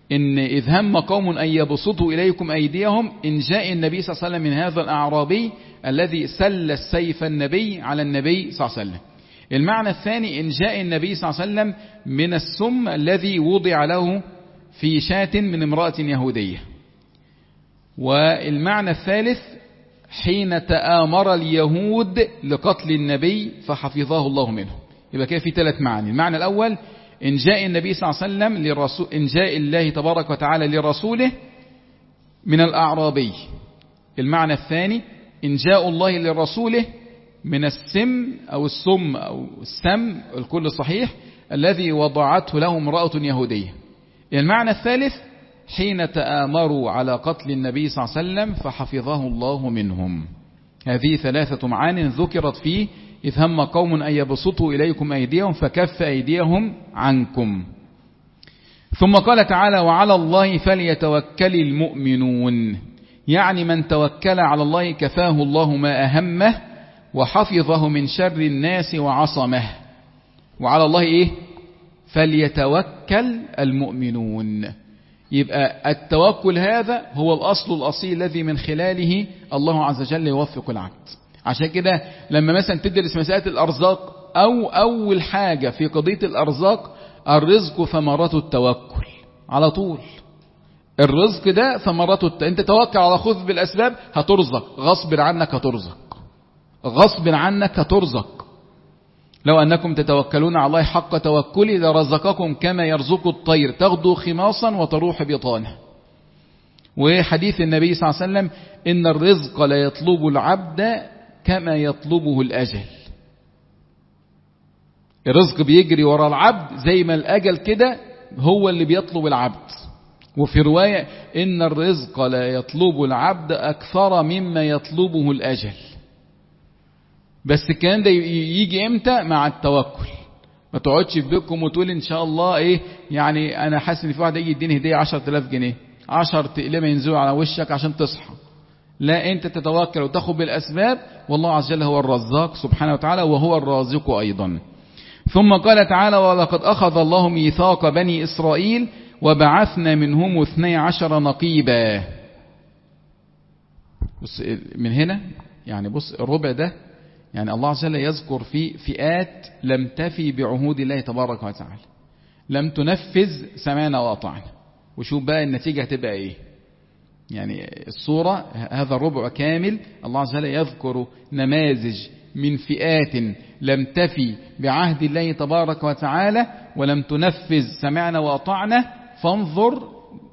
إن إذ هم قوم أن يبسطوا إليكم أيديهم إن جاء النبي صلى الله عليه وسلم من هذا الأعرابي الذي سل السيف النبي على النبي صلى الله عليه وسلم. المعنى الثاني إن جاء النبي صلى الله عليه وسلم من السم الذي وضع له في شاة من امرأة يهودية. والمعنى الثالث حين تآمر اليهود لقتل النبي فحفظه الله منه. يبقى كده في ثلاث معاني. المعنى الأول إن جاء النبي صلى الله عليه وسلم للرسول، إن جاء الله تبارك وتعالى لرسوله من الأعرابي. المعنى الثاني إن جاء الله لرسوله من السم أو السم أو السم الكل صحيح الذي وضعته له امرأة يهودية. المعنى الثالث حين تآمروا على قتل النبي صلى الله عليه وسلم فحفظه الله منهم. هذه ثلاثة معان ذكرت فيه إذ هم قوم أن يبسطوا إليكم أيديهم فكف أيديهم عنكم. ثم قال تعالى وعلى الله فليتوكل المؤمنون، يعني من توكل على الله كفاه الله ما أهمه وحفظه من شر الناس وعصمه. وعلى الله إيه؟ فليتوكل المؤمنون. يبقى التوكل هذا هو الأصل الأصيل الذي من خلاله الله عز وجل يوفق العبد. عشان كده لما مثلا تدرس مسألة الأرزاق أو أول حاجة في قضية الأرزاق الرزق ثمرة التوكل على طول. الرزق ده ثمرة الت... انت توكل على خذ بالأسباب هترزق، غصب عنك هترزق، غصب عنك هترزق. لو أنكم تتوكلون على الله حق توكله لرزقكم كما يرزق الطير تغدو خماصا وتروح بطانه. وحديث النبي صلى الله عليه وسلم إن الرزق لا يطلب العبد كما يطلبه الأجل. الرزق بيجري وراء العبد زي ما الأجل كده هو اللي بيطلب العبد. وفي رواية إن الرزق لا يطلب العبد أكثر مما يطلبه الأجل. بس الكلام ده يجي امتى؟ مع التوكل. ما تقعدش في بيتكم وتقول ان شاء الله ايه يعني انا حاسس ان في واحد يجي يديني هديه عشرة آلاف جنيه، عشر تقلمه ينزلوا على وشك عشان تصحى. لا، انت تتوكل وتاخذ بالاسباب، والله عز وجل هو الرزاق سبحانه وتعالى وهو الرازق ايضا. ثم قال تعالى ولقد اخذ الله ميثاق بني اسرائيل وبعثنا منهم اثني عشر نقيبا. بص من هنا يعني بص الربع ده يعني الله عز وجل يذكر في فئات لم تفي بعهود الله تبارك وتعالى، لم تنفذ سمعنا وأطعنا. وشوف بقى النتيجة هتبقى ايه. يعني الصورة هذا الربع كامل الله عز وجل يذكر نماذج من فئات لم تفي بعهد الله تبارك وتعالى ولم تنفذ سمعنا وأطعنا، فانظر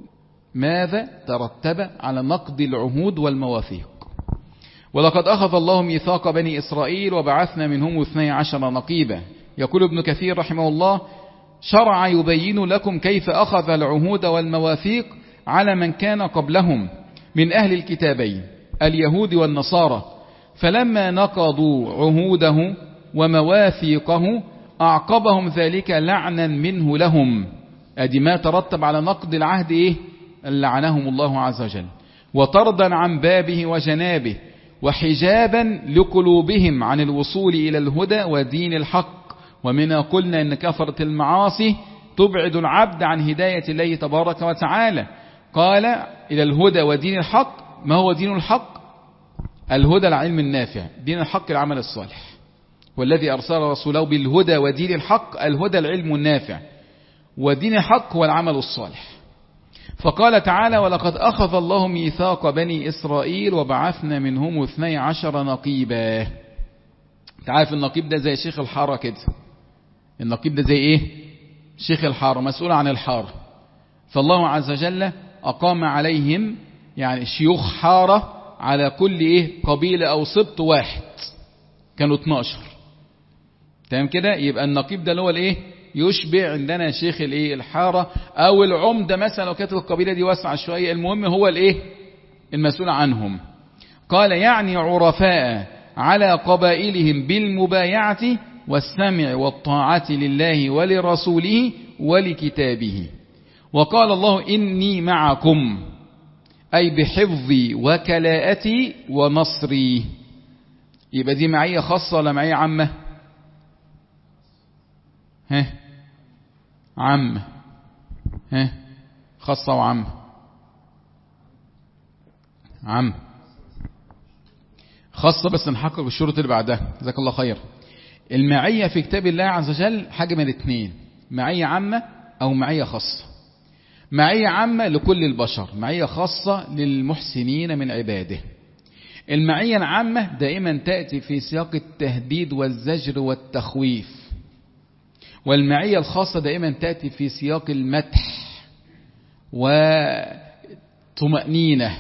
ماذا ترتب على نقض العهود والمواثيق. ولقد أخذ الله ميثاق بني إسرائيل وبعثنا منهم اثني عشر نقيبا. يقول ابن كثير رحمه الله شرع يبين لكم كيف أخذ العهود والمواثيق على من كان قبلهم من أهل الكتابين اليهود والنصارى، فلما نقضوا عهوده ومواثيقه أعقبهم ذلك لعنا منه لهم. أدي ما ترتب على نقض العهد إيه؟ لعنهم الله عز وجل، وطردا عن بابه وجنابه، وحجابا لقلوبهم عن الوصول إلى الهدى ودين الحق. ومنها قلنا أن كثرة المعاصي تبعد العبد عن هداية الله تبارك وتعالى. قال إلى الهدى ودين الحق. ما هو دين الحق؟ الهدى العلم النافع، دين الحق العمل الصالح، والذي أرسل رسوله بالهدى ودين الحق. الهدى العلم النافع، ودين الحق هو العمل الصالح. فقال تعالى ولقد أخذ الله ميثاق بني إسرائيل وبعثنا منهم اثني عشر نقيبا. تعرف النقيب ده زي شيخ الحارة كده. النقيب ده زي ايه؟ شيخ الحارة، مسؤول عن الحارة. فالله عز وجل أقام عليهم يعني شيوخ حارة على كل ايه قبيلة أو سبط واحد، كانوا اتناشر. تمام كده؟ يبقى النقيب ده اللي هو الايه؟ يشبع عندنا شيخ الايه الحارة او العمدة مثلا لو كانت القبيلة دي واسعة شوية. المهم هو الايه المسؤول عنهم. قال يعني عرفاء على قبائلهم بالمبايعة والسمع والطاعة لله ولرسوله ولكتابه. وقال الله إني معكم أي بحفظي وكلاءتي ونصري. يبقى دي معية خاصة ولا معية عامة؟ ها عامة. ها خاصة وعامة؟ عامة. خاصة بس نحقق الشروط اللي بعدها. جزاك الله خير. المعية في كتاب الله عز وجل حاجة من الاثنين، معية عامة أو معية خاصة. معية عامة لكل البشر، معية خاصة للمحسنين من عباده. المعية العامة دائما تأتي في سياق التهديد والزجر والتخويف، والمعية الخاصة دائما تأتي في سياق المدح وطمأنينة.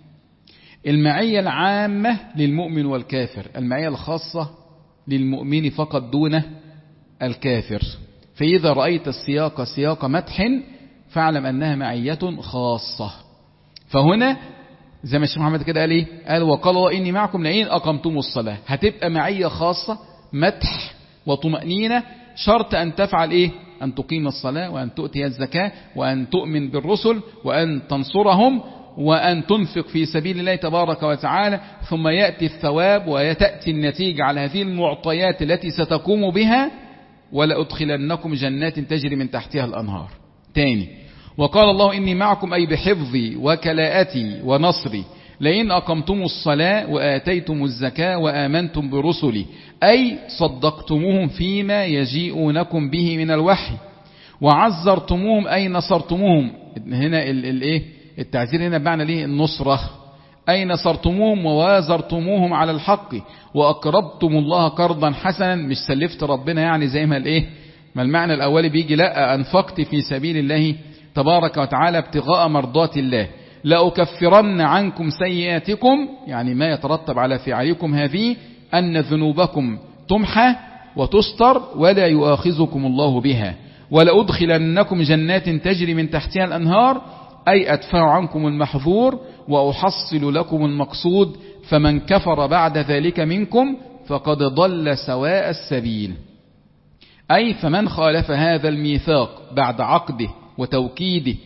المعية العامة للمؤمن والكافر، المعية الخاصة للمؤمن فقط دون الكافر. فإذا رأيت السياق سياق مدح فاعلم أنها معية خاصة. فهنا زي ما الشيخ محمد كده قال ايه؟ قال وقال الله إني معكم لئن أقمتم الصلاة. هتبقى معية خاصة مدح وطمأنينة، شرط أن تفعل ايه؟ أن تقيم الصلاة وأن تؤتي الزكاة وأن تؤمن بالرسل وأن تنصرهم وأن تنفق في سبيل الله تبارك وتعالى، ثم يأتي الثواب ويتأتي النتيجة على هذه المعطيات التي ستقوم بها. ولأدخلنكم جنات تجري من تحتها الأنهار. تاني، وقال الله إني معكم أي بحفظي وكلاءتي ونصري لئن أقمتم الصلاة وآتيتم الزكاة وآمنتم برسلي، أي صدقتموهم فيما يجيئونكم به من الوحي وعزرتموهم أي نصرتموهم. هنا الايه التعزير هنا بمعنى ليه النصرة، أي نصرتموهم ووازرتموهم على الحق وأقرضتم الله قرضا حسنا. مش سلفت ربنا يعني زي ما الايه ما المعنى الأولي بيجي، لا، أنفقت في سبيل الله تبارك وتعالى ابتغاء مرضات الله. لأكفرن عنكم سيئاتكم، يعني ما يترتب على فعلكم هذه أن ذنوبكم تمحى وتستر ولا يؤاخذكم الله بها. ولأدخلنكم جنات تجري من تحتها الأنهار، أي أدفع عنكم المحظور وأحصل لكم المقصود. فمن كفر بعد ذلك منكم فقد ضل سواء السبيل، أي فمن خالف هذا الميثاق بعد عقده وتوكيده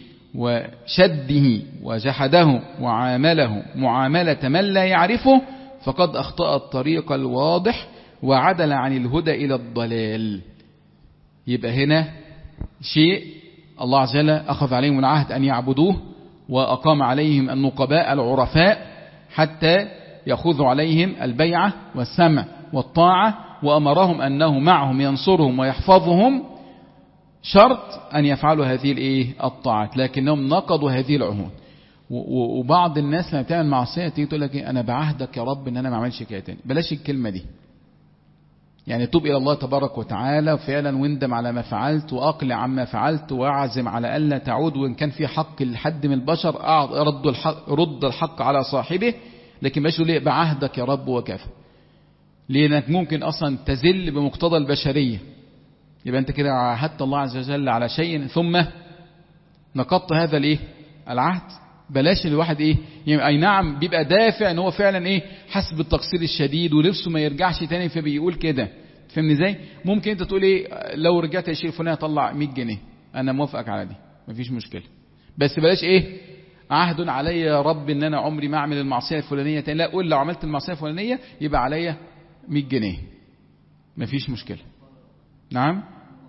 وشده وجحده وعامله معاملة من لا يعرفه فقد أخطأ الطريق الواضح وعدل عن الهدى إلى الضلال. يبقى هنا شيء الله عز وجل أخذ عليهم العهد أن يعبدوه، وأقام عليهم النقباء العرفاء حتى يأخذوا عليهم البيعة والسمع والطاعة، وأمرهم أنه معهم ينصرهم ويحفظهم، شرط أن يفعلوا هذه الايه الطاعات، لكنهم نقضوا هذه العهود. وبعض الناس لما بتعمل معصية تيجي تقول لك أنا بعهدك يا رب إن أنا ما أعملش كده تاني. بلاش الكلمة دي، يعني توب إلى الله تبارك وتعالى فعلا واندم على ما فعلت وأقلع عما فعلت وأعزم على ألا تعود، وإن كان في حق لحد من البشر رد الحق, رد الحق على صاحبه، لكن باش ليه بعهدك يا رب وكفى، لأنك ممكن أصلا تزل بمقتضى البشرية. يبقى أنت كده عهدت الله عز وجل على شيء ثم نقضت هذا الايه العهد. بلاش الواحد ايه يعني اي نعم بيبقى دافع ان هو فعلا ايه حسب التقصير الشديد ونفسه ما يرجعش تاني فبيقول كده، تفهمني ازاي؟ ممكن انت تقول ايه لو رجعت يا شيخ فلان اطلع مية جنيه، انا موافقك على دي مفيش مشكله، بس بلاش ايه عهد علي يا رب ان انا عمري ما اعمل المعصيه الفلانيه تاني. لا، قول لو عملت المعصيه الفلانيه يبقى عليا مية جنيه مفيش مشكله. نعم،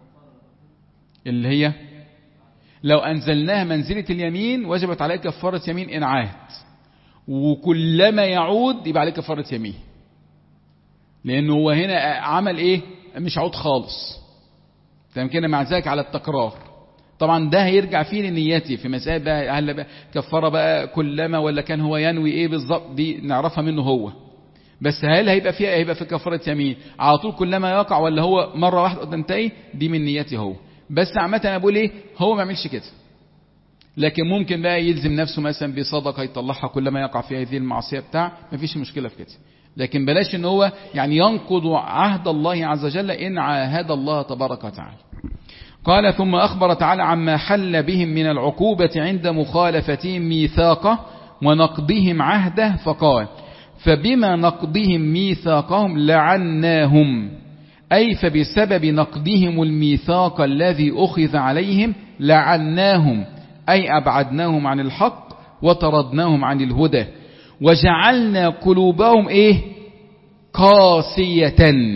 اللي هي لو أنزلناها منزلة اليمين وجبت عليك كفارة يمين إن عهد، وكلما يعود يبقى عليك كفارة يمين، لأنه هو هنا عمل إيه مش عود خالص، تمام كده، مع ذلك على التكرار. طبعا ده هيرجع فيه لنيتي في مسائل بقى هل بقى كفارة بقى كلما ولا كان هو ينوي إيه بالضبط، دي نعرفها منه هو. بس هل هيبقى فيها هيبقى في كفارة يمين على طول كلما يقع، ولا هو مرة واحدة قد انتهي؟ دي من نيتي هو. بس عامة انا بقول ايه هو ما يعملش كده، لكن ممكن بقى يلزم نفسه مثلا بصدقه يطلعها كلما يقع في هذه المعصيه بتاع، ما فيش مشكله في كده، لكن بلاش ان هو يعني ينقض عهد الله عز وجل ان عاهد الله تبارك وتعالى. قال ثم اخبر تعالى عما حل بهم من العقوبه عند مخالفتهم ميثاقه ونقضهم عهده، فقال فبما نقضهم ميثاقهم لعناهم، أي فبسبب نقضهم الميثاق الذي أخذ عليهم لعناهم، أي أبعدناهم عن الحق وطردناهم عن الهدى، وجعلنا قلوبهم إيه قاسية،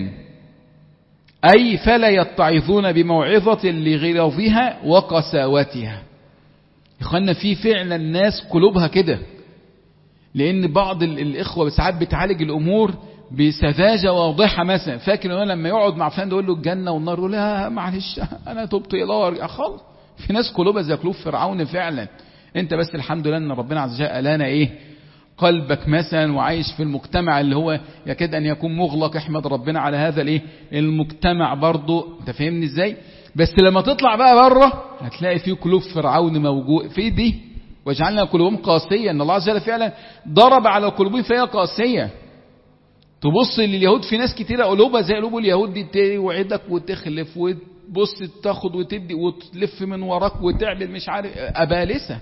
أي فلا يتعظون بموعظة لغلظها وقساوتها. إخواننا في فعلا ناس قلوبها كده، لأن بعض الإخوة ساعات بتعالج الأمور بسذاجة واضحة. مثلا فاكر أنه لما يقعد مع فلان يقول له الجنة والنار يقول لا معلش أنا تبت إلى الله وارجع. خالص في ناس قلوبها زي قلوب فرعون فعلا. أنت بس الحمد لله أن ربنا عز وجل ألانا إيه قلبك مثلا، وعايش في المجتمع اللي هو يكاد أن يكون مغلق. احمد ربنا على هذا الإيه المجتمع برضو. أنت فاهمني إزاي؟ بس لما تطلع بقى بره هتلاقي فيه قلوب فرعون موجود في دي. وجعلنا قلوبهم قاسية، ان الله عز وجل فعلا ضرب على قلوبهم فهي قاسية. تبص لليهود في ناس كتيرة قلوبها زي قلوب اليهود دي، توعدك وتخلف وتبص تاخد وتدي وتلف من وراك وتعمل مش عارف أبالسة.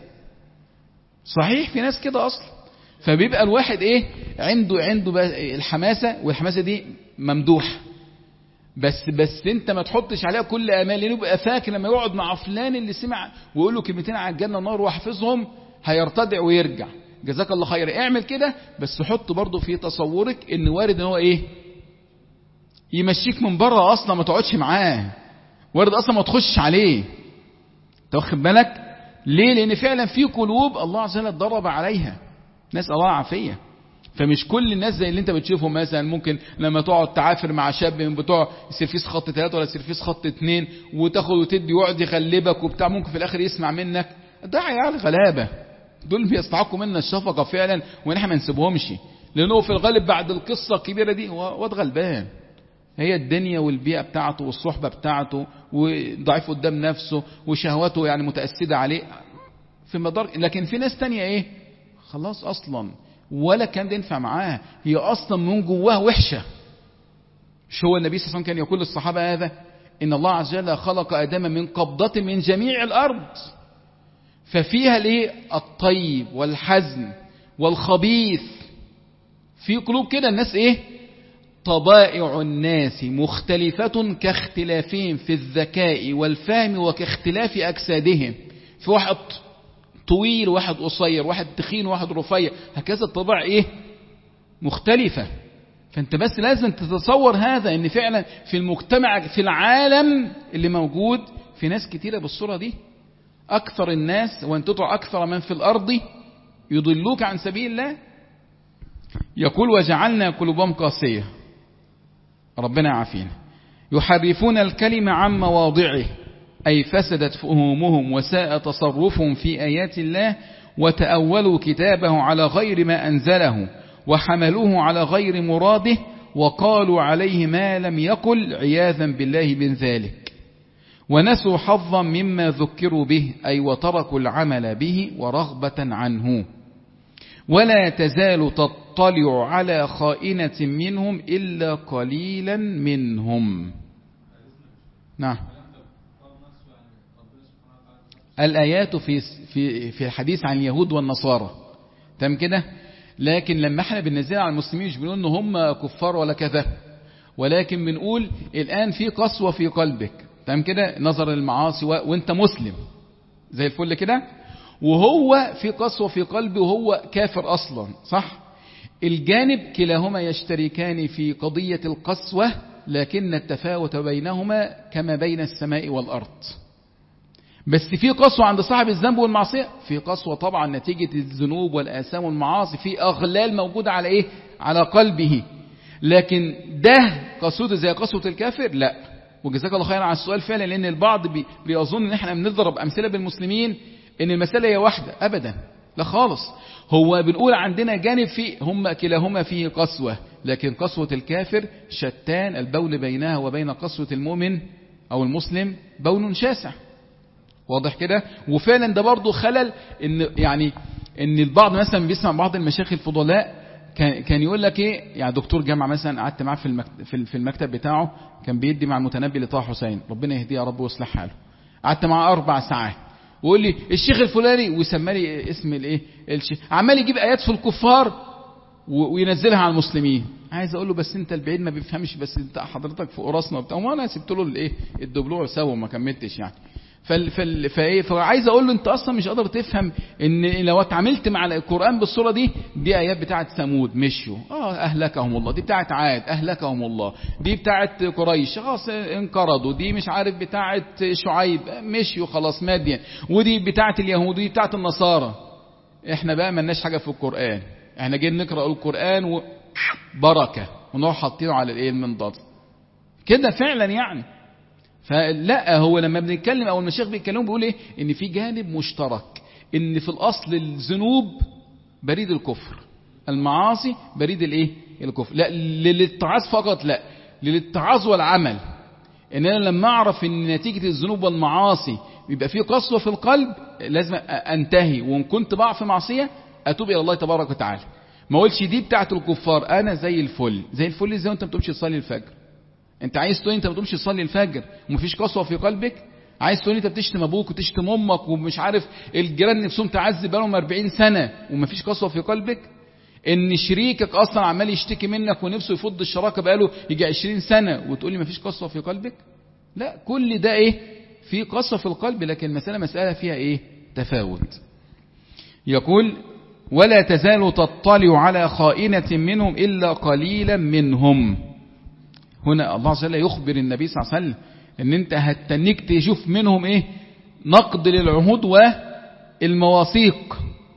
صحيح في ناس كده أصلا. فبيبقى الواحد ايه عنده عنده الحماسة، والحماسة دي ممدوحة، بس بس انت ما تحطش عليها كل امال، لانه يبقى فاكر لما يقعد مع فلان اللي سمع ويقول له كلمتين على الجنه والنار وحافظهم هيرتدع ويرجع. جزاك الله خير، اعمل كده، بس حط برضه في تصورك ان وارد ان هو ايه يمشيك من بره اصلا ما تقعدش معاه، وارد اصلا ما تخش عليه. انت واخد بالك ليه؟ لان فعلا في قلوب الله عز وجل ضرب عليها، نسال الله العافيه. فمش كل الناس زي اللي انت بتشوفهم مثلا ممكن لما تقعد تعافر مع شاب من بتوع سيرفيس خط ثلاثة ولا سيرفيس خط اثنين وتاخد وتدي ويقعد يغلبك وبتاع، ممكن في الاخر يسمع منك. ده عيال غلابه، دول بيستحقوا منا الشفقه فعلا، ونحن ما نسيبهمش، لانه في الغالب بعد القصه الكبيره دي هو واد غلبان. هي الدنيا والبيئه بتاعته والصحبه بتاعته وضعيف قدام نفسه وشهواته يعني متأسدة عليه في مدار. لكن في ناس تانية ايه خلاص اصلا ولا كان ده ينفع معاه، هي اصلا من جواها وحشه. مش هو النبي صلى الله عليه وسلم كان يقول للصحابه هذا ان الله عز وجل خلق ادم من قبضه من جميع الارض، ففيها الايه الطيب والحزن والخبيث. في قلوب كده الناس ايه طبائع الناس مختلفة كاختلافهم في الذكاء والفهم وكاختلاف أجسادهم. في واحد طويل واحد قصير، واحد تخين واحد رفيع، هكذا الطبائع ايه مختلفة. فانت بس لازم تتصور هذا ان فعلا في المجتمع في العالم اللي موجود في ناس كتيرة بالصورة دي. اكثر الناس وان تطع اكثر من في الارض يضلوك عن سبيل الله. يقول وجعلنا قلوبهم قاسية، ربنا يعافينا، يحرفون الكلمة عن مواضعه، أي فسدت فهومهم وساء تصرفهم في آيات الله، وتأولوا كتابه على غير ما أنزله وحملوه على غير مراده، وقالوا عليه ما لم يقل عياذا بالله من ذلك، ونسوا حظا مما ذكروا به، أي وتركوا العمل به ورغبة عنه. ولا تزال تطلع على خائنة منهم إلا قليلا منهم. نعم. الآيات في في في الحديث عن اليهود والنصارى تمام كده، لكن لما احنا بننزلها على المسلمين مش بنقول ان هم كفار ولا كذا، ولكن بنقول الآن في قسوة في قلبك تمام كده نظر المعاصي و... وانت مسلم زي الفل كده، وهو في قسوة في قلبه وهو كافر أصلا، صح؟ الجانب كلاهما يشتركان في قضية القسوة، لكن التفاوت بينهما كما بين السماء والأرض. بس في قسوة عند صاحب الذنب والمعصية، في قسوة طبعا نتيجة الذنوب والآثام والمعاصي، في أغلال موجودة على إيه؟ على قلبه. لكن ده قسوته زي قسوة الكافر؟ لا. وجزاك الله خيرا على السؤال فعلا، لأن البعض بي بيظن إن احنا بنضرب أمثلة بالمسلمين ان المسألة هي واحدة. ابدا لا خالص. هو بنقول عندنا جانب فيه هم كلاهما فيه قسوة، لكن قسوة الكافر شتان البول بينها وبين قسوة المؤمن او المسلم بون شاسع. واضح كده؟ وفعلا ده برضو خلل، ان يعني ان البعض مثلا بيسمع بعض المشايخ الفضلاء كان كان يقول لك ايه، يعني دكتور جامعة مثلا قعدت معاه في المكتب في المكتب بتاعه، كان بيدي مع المتنبي لطه حسين ربنا يهديه يا رب ويصلح حاله، قعدت معاه اربع ساعات ويقول لي الشيخ الفلاني وسمى لي اسم الايه الشيخ، عمال يجيب ايات في الكفار وينزلها على المسلمين. عايز اقول له بس انت البعيد ما بيفهمش، بس انت حضرتك في قراصنا وبتاع، وانا سبت له الايه الدبلوع سوا وما كملتش يعني. فايه فعايز اقول له انت اصلا مش قادر تفهم ان لو اتعاملت مع القرآن بالصورة دي، دي ايات بتاعت ثمود مشيوا اه اهلكهم الله، دي بتاعت عاد اهلكهم الله، دي بتاعت قريش خلاص انقرضوا، دي مش عارف بتاعت شعيب مشيوا خلاص ماديا، ودي بتاعت اليهود ودي بتاعت النصارى. احنا بقى ملناش حاجة في القرآن، احنا جايين نقرأ القرآن وبركة ونروح حاطينه على الايه المنضد كده فعلا يعني. فلا هو لما بنتكلم او المشايخ بيتكلموا بيقول ايه ان في جانب مشترك، ان في الاصل الذنوب بريد الكفر، المعاصي بريد الايه الكفر، لا للاتعاظ فقط، لا للاتعاظ والعمل. ان انا لما اعرف ان نتيجة الذنوب والمعاصي بيبقى فيه قسوة في القلب، لازم انتهي، وان كنت بقع في معصية اتوب الى الله تبارك وتعالى. ما اقولش دي بتاعت الكفار انا زي الفل. زي الفل ازاي وانت ما بتقومش تصلي الفجر؟ انت عايز تقول انت ما بتقومش تصلي الفجر ومفيش قسوه في قلبك؟ عايز تقول انت بتشتم ابوك وتشتم امك ومش عارف الجيران نفسهم تعذب بقالهم أربعين سنه ومفيش قسوه في قلبك؟ ان شريكك اصلا عمال يشتكي منك ونفسه يفض الشراكه بقاله يجي عشرين سنه وتقول لي مفيش قسوه في قلبك؟ لا كل ده ايه في قسوه في القلب، لكن المساله مساله فيها ايه تفاوت. يقول ولا تزال تطلع على خائنة منهم إلا قليلا منهم. هنا الله عز وجل يخبر النبي صلى الله عليه وسلم ان انت هتنك تشوف منهم ايه نقد للعهود والمواثيق،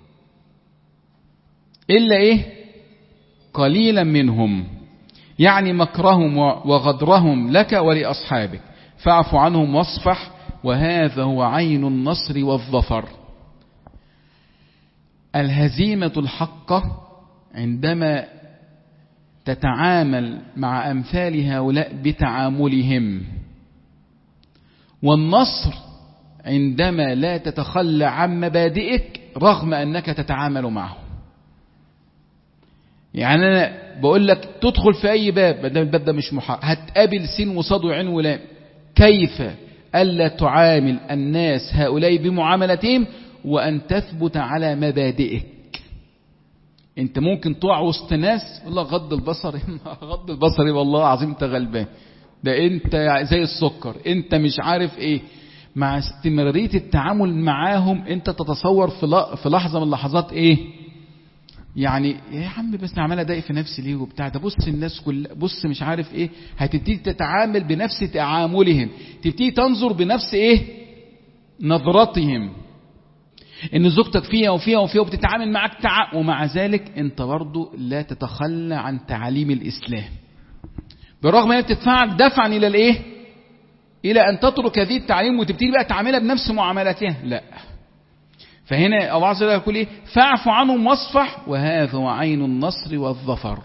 إلا ايه قليلا منهم، يعني مكرهم وغدرهم لك ولأصحابك فاعف عنهم واصفح وهذا هو عين النصر والظفر. الهزيمة الحقة عندما تتعامل مع أمثال هؤلاء بتعاملهم، والنصر عندما لا تتخلى عن مبادئك رغم أنك تتعامل معه. يعني أنا بقول لك تدخل في أي باب، الباب ده مش محرم، هتقابل سين وصاد وعين ولام، كيف ألا تعامل الناس هؤلاء بمعاملتهم وأن تثبت على مبادئك؟ انت ممكن تقع وسط ناس والله غض البصر غض البصر والله العظيم انت غلبان، ده انت زي السكر، انت مش عارف ايه. مع استمرارية التعامل معاهم انت تتصور في لحظة من اللحظات ايه يعني يا عم بس عمال اضايق في نفسي ليه وبتاع ده، بص الناس كل بص مش عارف ايه. هتبتدي تتعامل بنفس تعاملهم، تبتدي تنظر بنفس ايه نظرتهم، ان زوجتك فيها وفيها وفيها وبتتعامل معك تع... ومع ذلك انت برضو لا تتخلى عن تعاليم الاسلام، برغم ان بتدفعك دفعا الى الايه الى ان تترك هذه التعليم وتبتدي بقى تعاملها بنفس معاملاتها. لا، فهنا الله عز وجل يقول ايه فاعف عنهم واصفح وهذا عين النصر والظفر.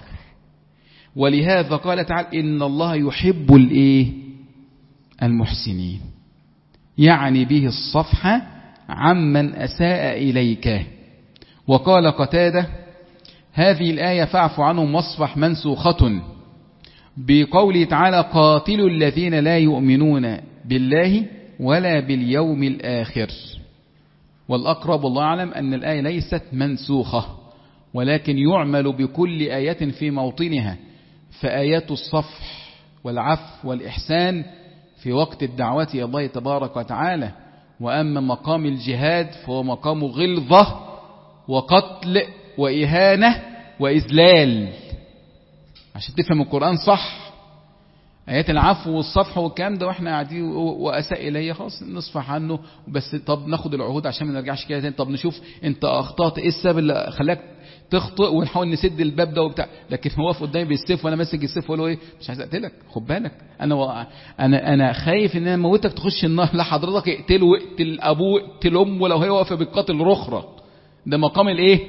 ولهذا قال تعالى ان الله يحب الايه المحسنين، يعني به الصفحة عمن أساء إليك. وقال قتادة هذه الآية فاعف عنهم واصفح منسوخة بقوله تعالى قاتلوا الذين لا يؤمنون بالله ولا باليوم الآخر. والأقرب والله أعلم أن الآية ليست منسوخة، ولكن يعمل بكل آية في موطنها. فآيات الصفح والعفو والإحسان في وقت الدعوة إلى الله تبارك وتعالى، وأما مقام الجهاد فهو مقام غلظة وقتل وإهانة وإذلال. عشان تفهم القرآن صح، آيات العفو والصفح والكلام ده واحنا قاعدين وأساء إليه خلاص نصفح عنه بس. طب ناخد العهود عشان ما نرجعش كده تاني، طب نشوف انت أخطأت ايه السبب اللي خلاك تخطئ ونحاول نسد الباب ده وبتاع. لكن هو واقف قدامي بالسيف وانا ماسك السيف واقول له ايه مش عايز اقتلك، خد بالك انا و... انا انا خايف ان انا موتك تخش النار. لا حضرتك اقتله واقتل ابوه اقتل امه لو هي واقفه بالقاتل رخره. ده مقام الايه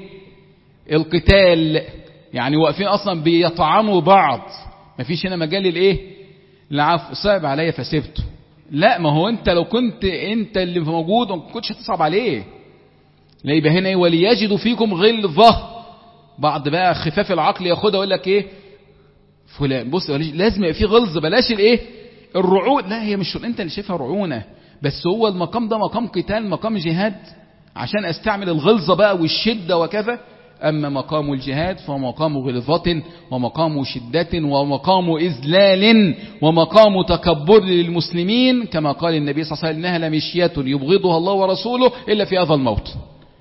القتال، يعني واقفين اصلا بيطعنوا بعض، مفيش هنا مجال الايه العفو. صعب عليا فسيبته. لا ما هو انت لو كنت انت اللي موجود ما كنتش هتصعب عليه. لا يبقى هنا ايه وليجدوا فيكم غلظة. بعض بقى خفاف العقل ياخدها ويقول لك ايه فلان بص لازم يبقى فيه غلظة، بلاش الايه الرعون. لا هي مش انت اللي شايفها رعونة، بس هو المقام ده مقام قتال مقام جهاد عشان استعمل الغلظة بقى والشدة وكذا. أما مقام الجهاد فمقام غلظة ومقام شدة ومقام إذلال ومقام تكبر للمسلمين، كما قال النبي صلى الله عليه وسلم: إنها لمشية يبغضها الله ورسوله إلا في هذا الموطن.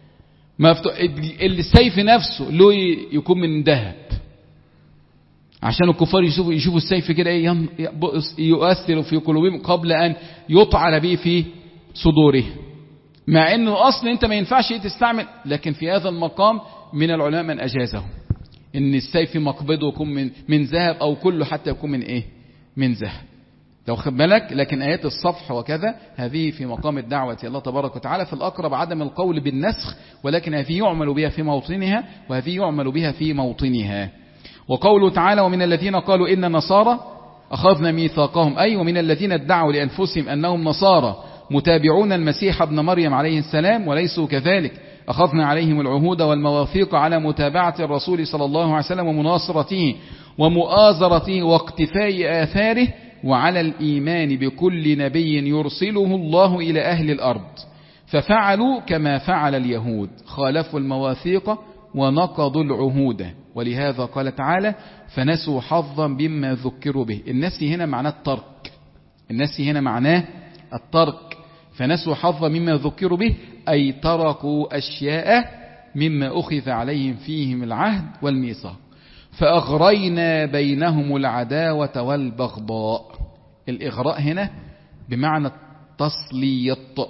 السيف نفسه له يكون من ذهب، عشان الكفار يشوفوا, يشوفوا السيف كده ايه يؤثر في قلوبهم قبل أن يطعن به في صدوره، مع أنه الأصل أنت ما ينفعش تستعمل، لكن في هذا المقام من العلماء من أجازه، إن السيف مقبضه يكون من, من ذهب أو كله حتى يكون من إيه من ذهب، لو خد بالك. لكن آيات الصفح وكذا هذه في مقام الدعوة الله تبارك وتعالى، في الأقرب عدم القول بالنسخ، ولكن هذه يعمل بها في موطنها وهذه يعمل بها في موطنها. وقوله تعالى: ومن الذين قالوا إن نصارى أخذنا ميثاقهم، أي ومن الذين ادعوا لأنفسهم أنهم نصارى متابعون المسيح ابن مريم عليه السلام وليسوا كذلك، أخذنا عليهم العهود والمواثيق على متابعة الرسول صلى الله عليه وسلم ومناصرته ومؤازرته واقتفاء آثاره، وعلى الإيمان بكل نبي يرسله الله إلى أهل الأرض، ففعلوا كما فعل اليهود، خالفوا المواثيق ونقضوا العهود. ولهذا قال تعالى: فنسوا حظا مما ذكروا به. النسي هنا معناه الترك، النسي هنا معناه الترك، فنسوا حظا مما ذكروا به أي تركوا أشياء مما أخذ عليهم فيهم العهد والميثاق، فأغرينا بينهم العداوة والبغضاء. الإغراء هنا بمعنى التسليط،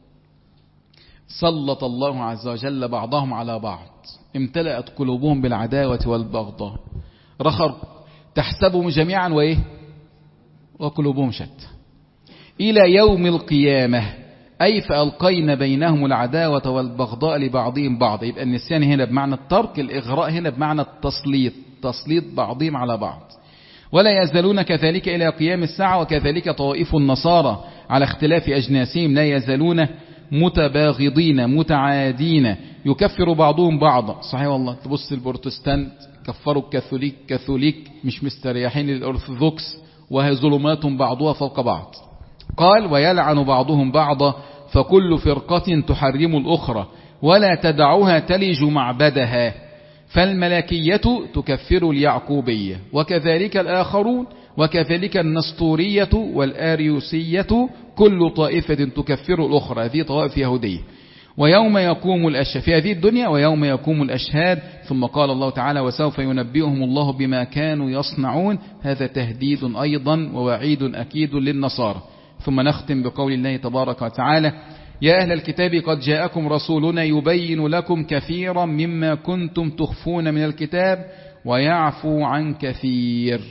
سلط الله عز وجل بعضهم على بعض، امتلأت قلوبهم بالعداوة والبغضاء، رخر تحسبهم جميعا وإيه وقلوبهم شتى إلى يوم القيامة، أي فألقينا بينهم العداوة والبغضاء لبعضهم بعض. يبقى النسيان هنا بمعنى الترك، الإغراء هنا بمعنى التسليط، تسليط بعضهم على بعض. ولا يزالون كذلك إلى قيام الساعة، وكذلك طوائف النصارى على اختلاف أجناسهم لا يزالون متباغضين متعادين يكفر بعضهم بعضا. صحيح والله، تبص البروتستانت كفروا الكاثوليك، كاثوليك مش مستريحين للأرثوذكس، وهي ظلمات بعضها فوق بعض. قال: ويلعن بعضهم بعضا، فكل فرقة تحرم الأخرى ولا تدعوها تلج معبدها، فالملكية تكفر اليعقوبية، وكذلك الآخرون، وكذلك النسطورية والآريوسية، كل طائفة تكفر الأخرى. هذه طوائف يهودية. ويوم يقوم الأشهاد في هذه الدنيا، ويوم يقوم الأشهاد. ثم قال الله تعالى: وسوف ينبئهم الله بما كانوا يصنعون. هذا تهديد أيضا ووعيد أكيد للنصارى. ثم نختم بقول الله تبارك وتعالى: يا أهل الكتاب قد جاءكم رسولنا يبين لكم كثيرا مما كنتم تخفون من الكتاب ويعفو عن كثير.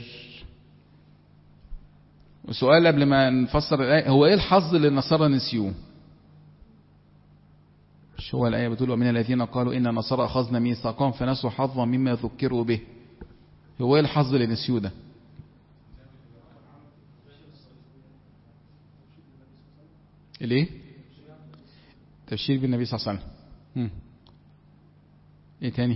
وسؤال قبل ما نفسر الآية: هو إيه الحظ اللي النصارى نسيوه؟ مش هو الآية بتقول: ومن الذين قالوا إن النصارى أخذنا ميثاقهم فنسوا حظا مما ذكروا به. هو إيه الحظ اللي نسيوه ده؟ الايه؟ تبشير بالنبي صلى الله عليه وسلم. ايه تاني؟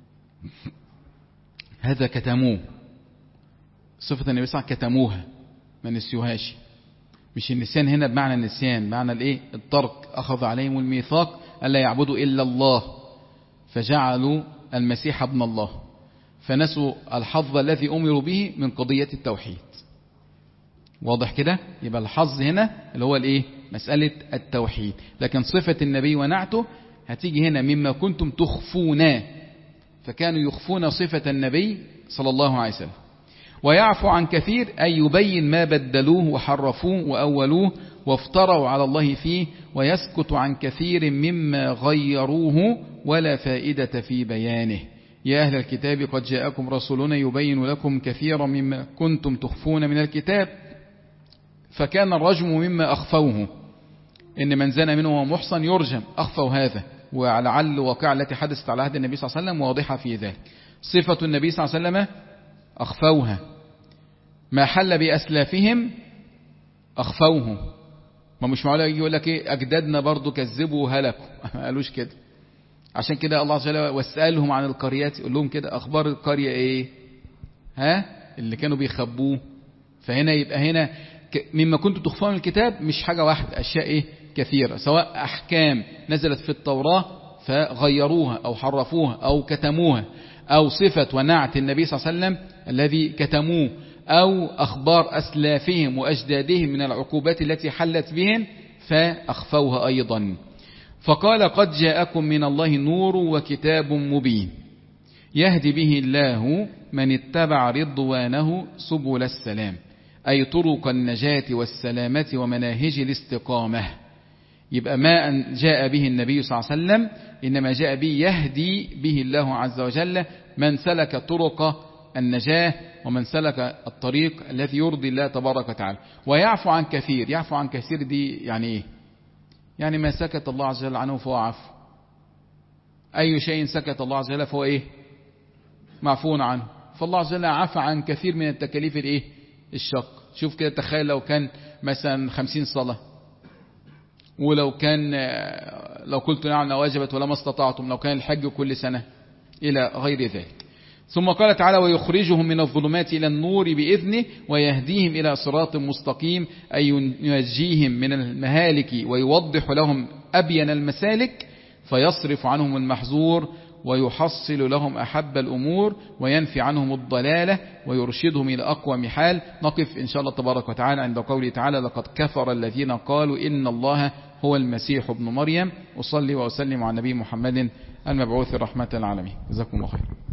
هذا كتموه، صفة النبي صلى الله عليه وسلم كتموها، ما نسيوهاش. مش النسيان هنا بمعنى النسيان، معنى الايه؟ الترك. اخذ عليهم الميثاق الا يعبدوا الا الله، فجعلوا المسيح ابن الله، فنسوا الحظ الذي امروا به من قضية التوحيد. واضح كده؟ يبقى الحظ هنا اللي هو الايه؟ مسألة التوحيد. لكن صفة النبي ونعته هتيجي هنا مما كنتم تخفون، فكانوا يخفون صفة النبي صلى الله عليه وسلم. ويعفو عن كثير أي يبين ما بدلوه وحرفوه وأولوه وافتروا على الله فيه، ويسكت عن كثير مما غيروه ولا فائدة في بيانه. يا أهل الكتاب قد جاءكم رسولنا يبين لكم كثيرا مما كنتم تخفون من الكتاب، فكان الرجم مما أخفوه، إن من زنى منه وهو محصن يرجم، أخفوا هذا. ولعل واقع التي حدثت على عهد النبي صلى الله عليه وسلم واضحة في ذلك. صفة النبي صلى الله عليه وسلم أخفوها، ما حل بأسلافهم أخفوه. ما مش معقول يجي يقول لك إيه أجدادنا برضو كذبوا وهلكوا، ما قالوش كده. عشان كده الله عز وجل واسألهم عن القريات، يقول لهم كده أخبار القرية إيه؟ ها اللي كانوا بيخبوه. فهنا يبقى هنا مما كنتم تخفون من الكتاب مش حاجة واحدة، أشياء إيه؟ كثيرة، سواء أحكام نزلت في التوراة فغيروها أو حرفوها أو كتموها، أو صفة ونعت النبي صلى الله عليه وسلم الذي كتموه، أو أخبار أسلافهم وأجدادهم من العقوبات التي حلت بهم فأخفوها أيضا. فقال قد جاءكم من الله نور وكتاب مبين يهدي به الله من اتبع رضوانه سبل السلام، أي طرق النجاة والسلامة ومناهج الاستقامة. يبقى ما جاء به النبي صلى الله عليه وسلم إنما جاء به يهدي به الله عز وجل من سلك طرق النجاة ومن سلك الطريق الذي يرضي الله تبارك وتعالى، ويعفو عن كثير. يعفو عن كثير دي يعني إيه؟ يعني ما سكت الله عز وجل عنه فهو عفو. أي شيء سكت الله عز وجل فهو إيه؟ معفو عنه. فالله عز وجل عفى عن كثير من التكاليف الإيه؟ الشق. شوف كده، تخيل لو كان مثلا خمسين صلاة، ولو كان لو قلت نعم واجبت ولا ما استطعتم، لو كان الحج كل سنة إلى غير ذلك. ثم قال تعالى ويخرجهم من الظلمات إلى النور بإذنه ويهديهم إلى صراط مستقيم، أي ينجيهم من المهالك ويوضح لهم أبين المسالك، فيصرف عنهم المحظور ويحصل لهم أحب الأمور وينفي عنهم الضلالة ويرشدهم إلى أقوم حال. نقف إن شاء الله تبارك وتعالى عند قوله تعالى لقد كفر الذين قالوا إن الله هو المسيح ابن مريم. أصلي وأسلم على نبي محمد المبعوث رحمة العالمين. جزاكم الله خير.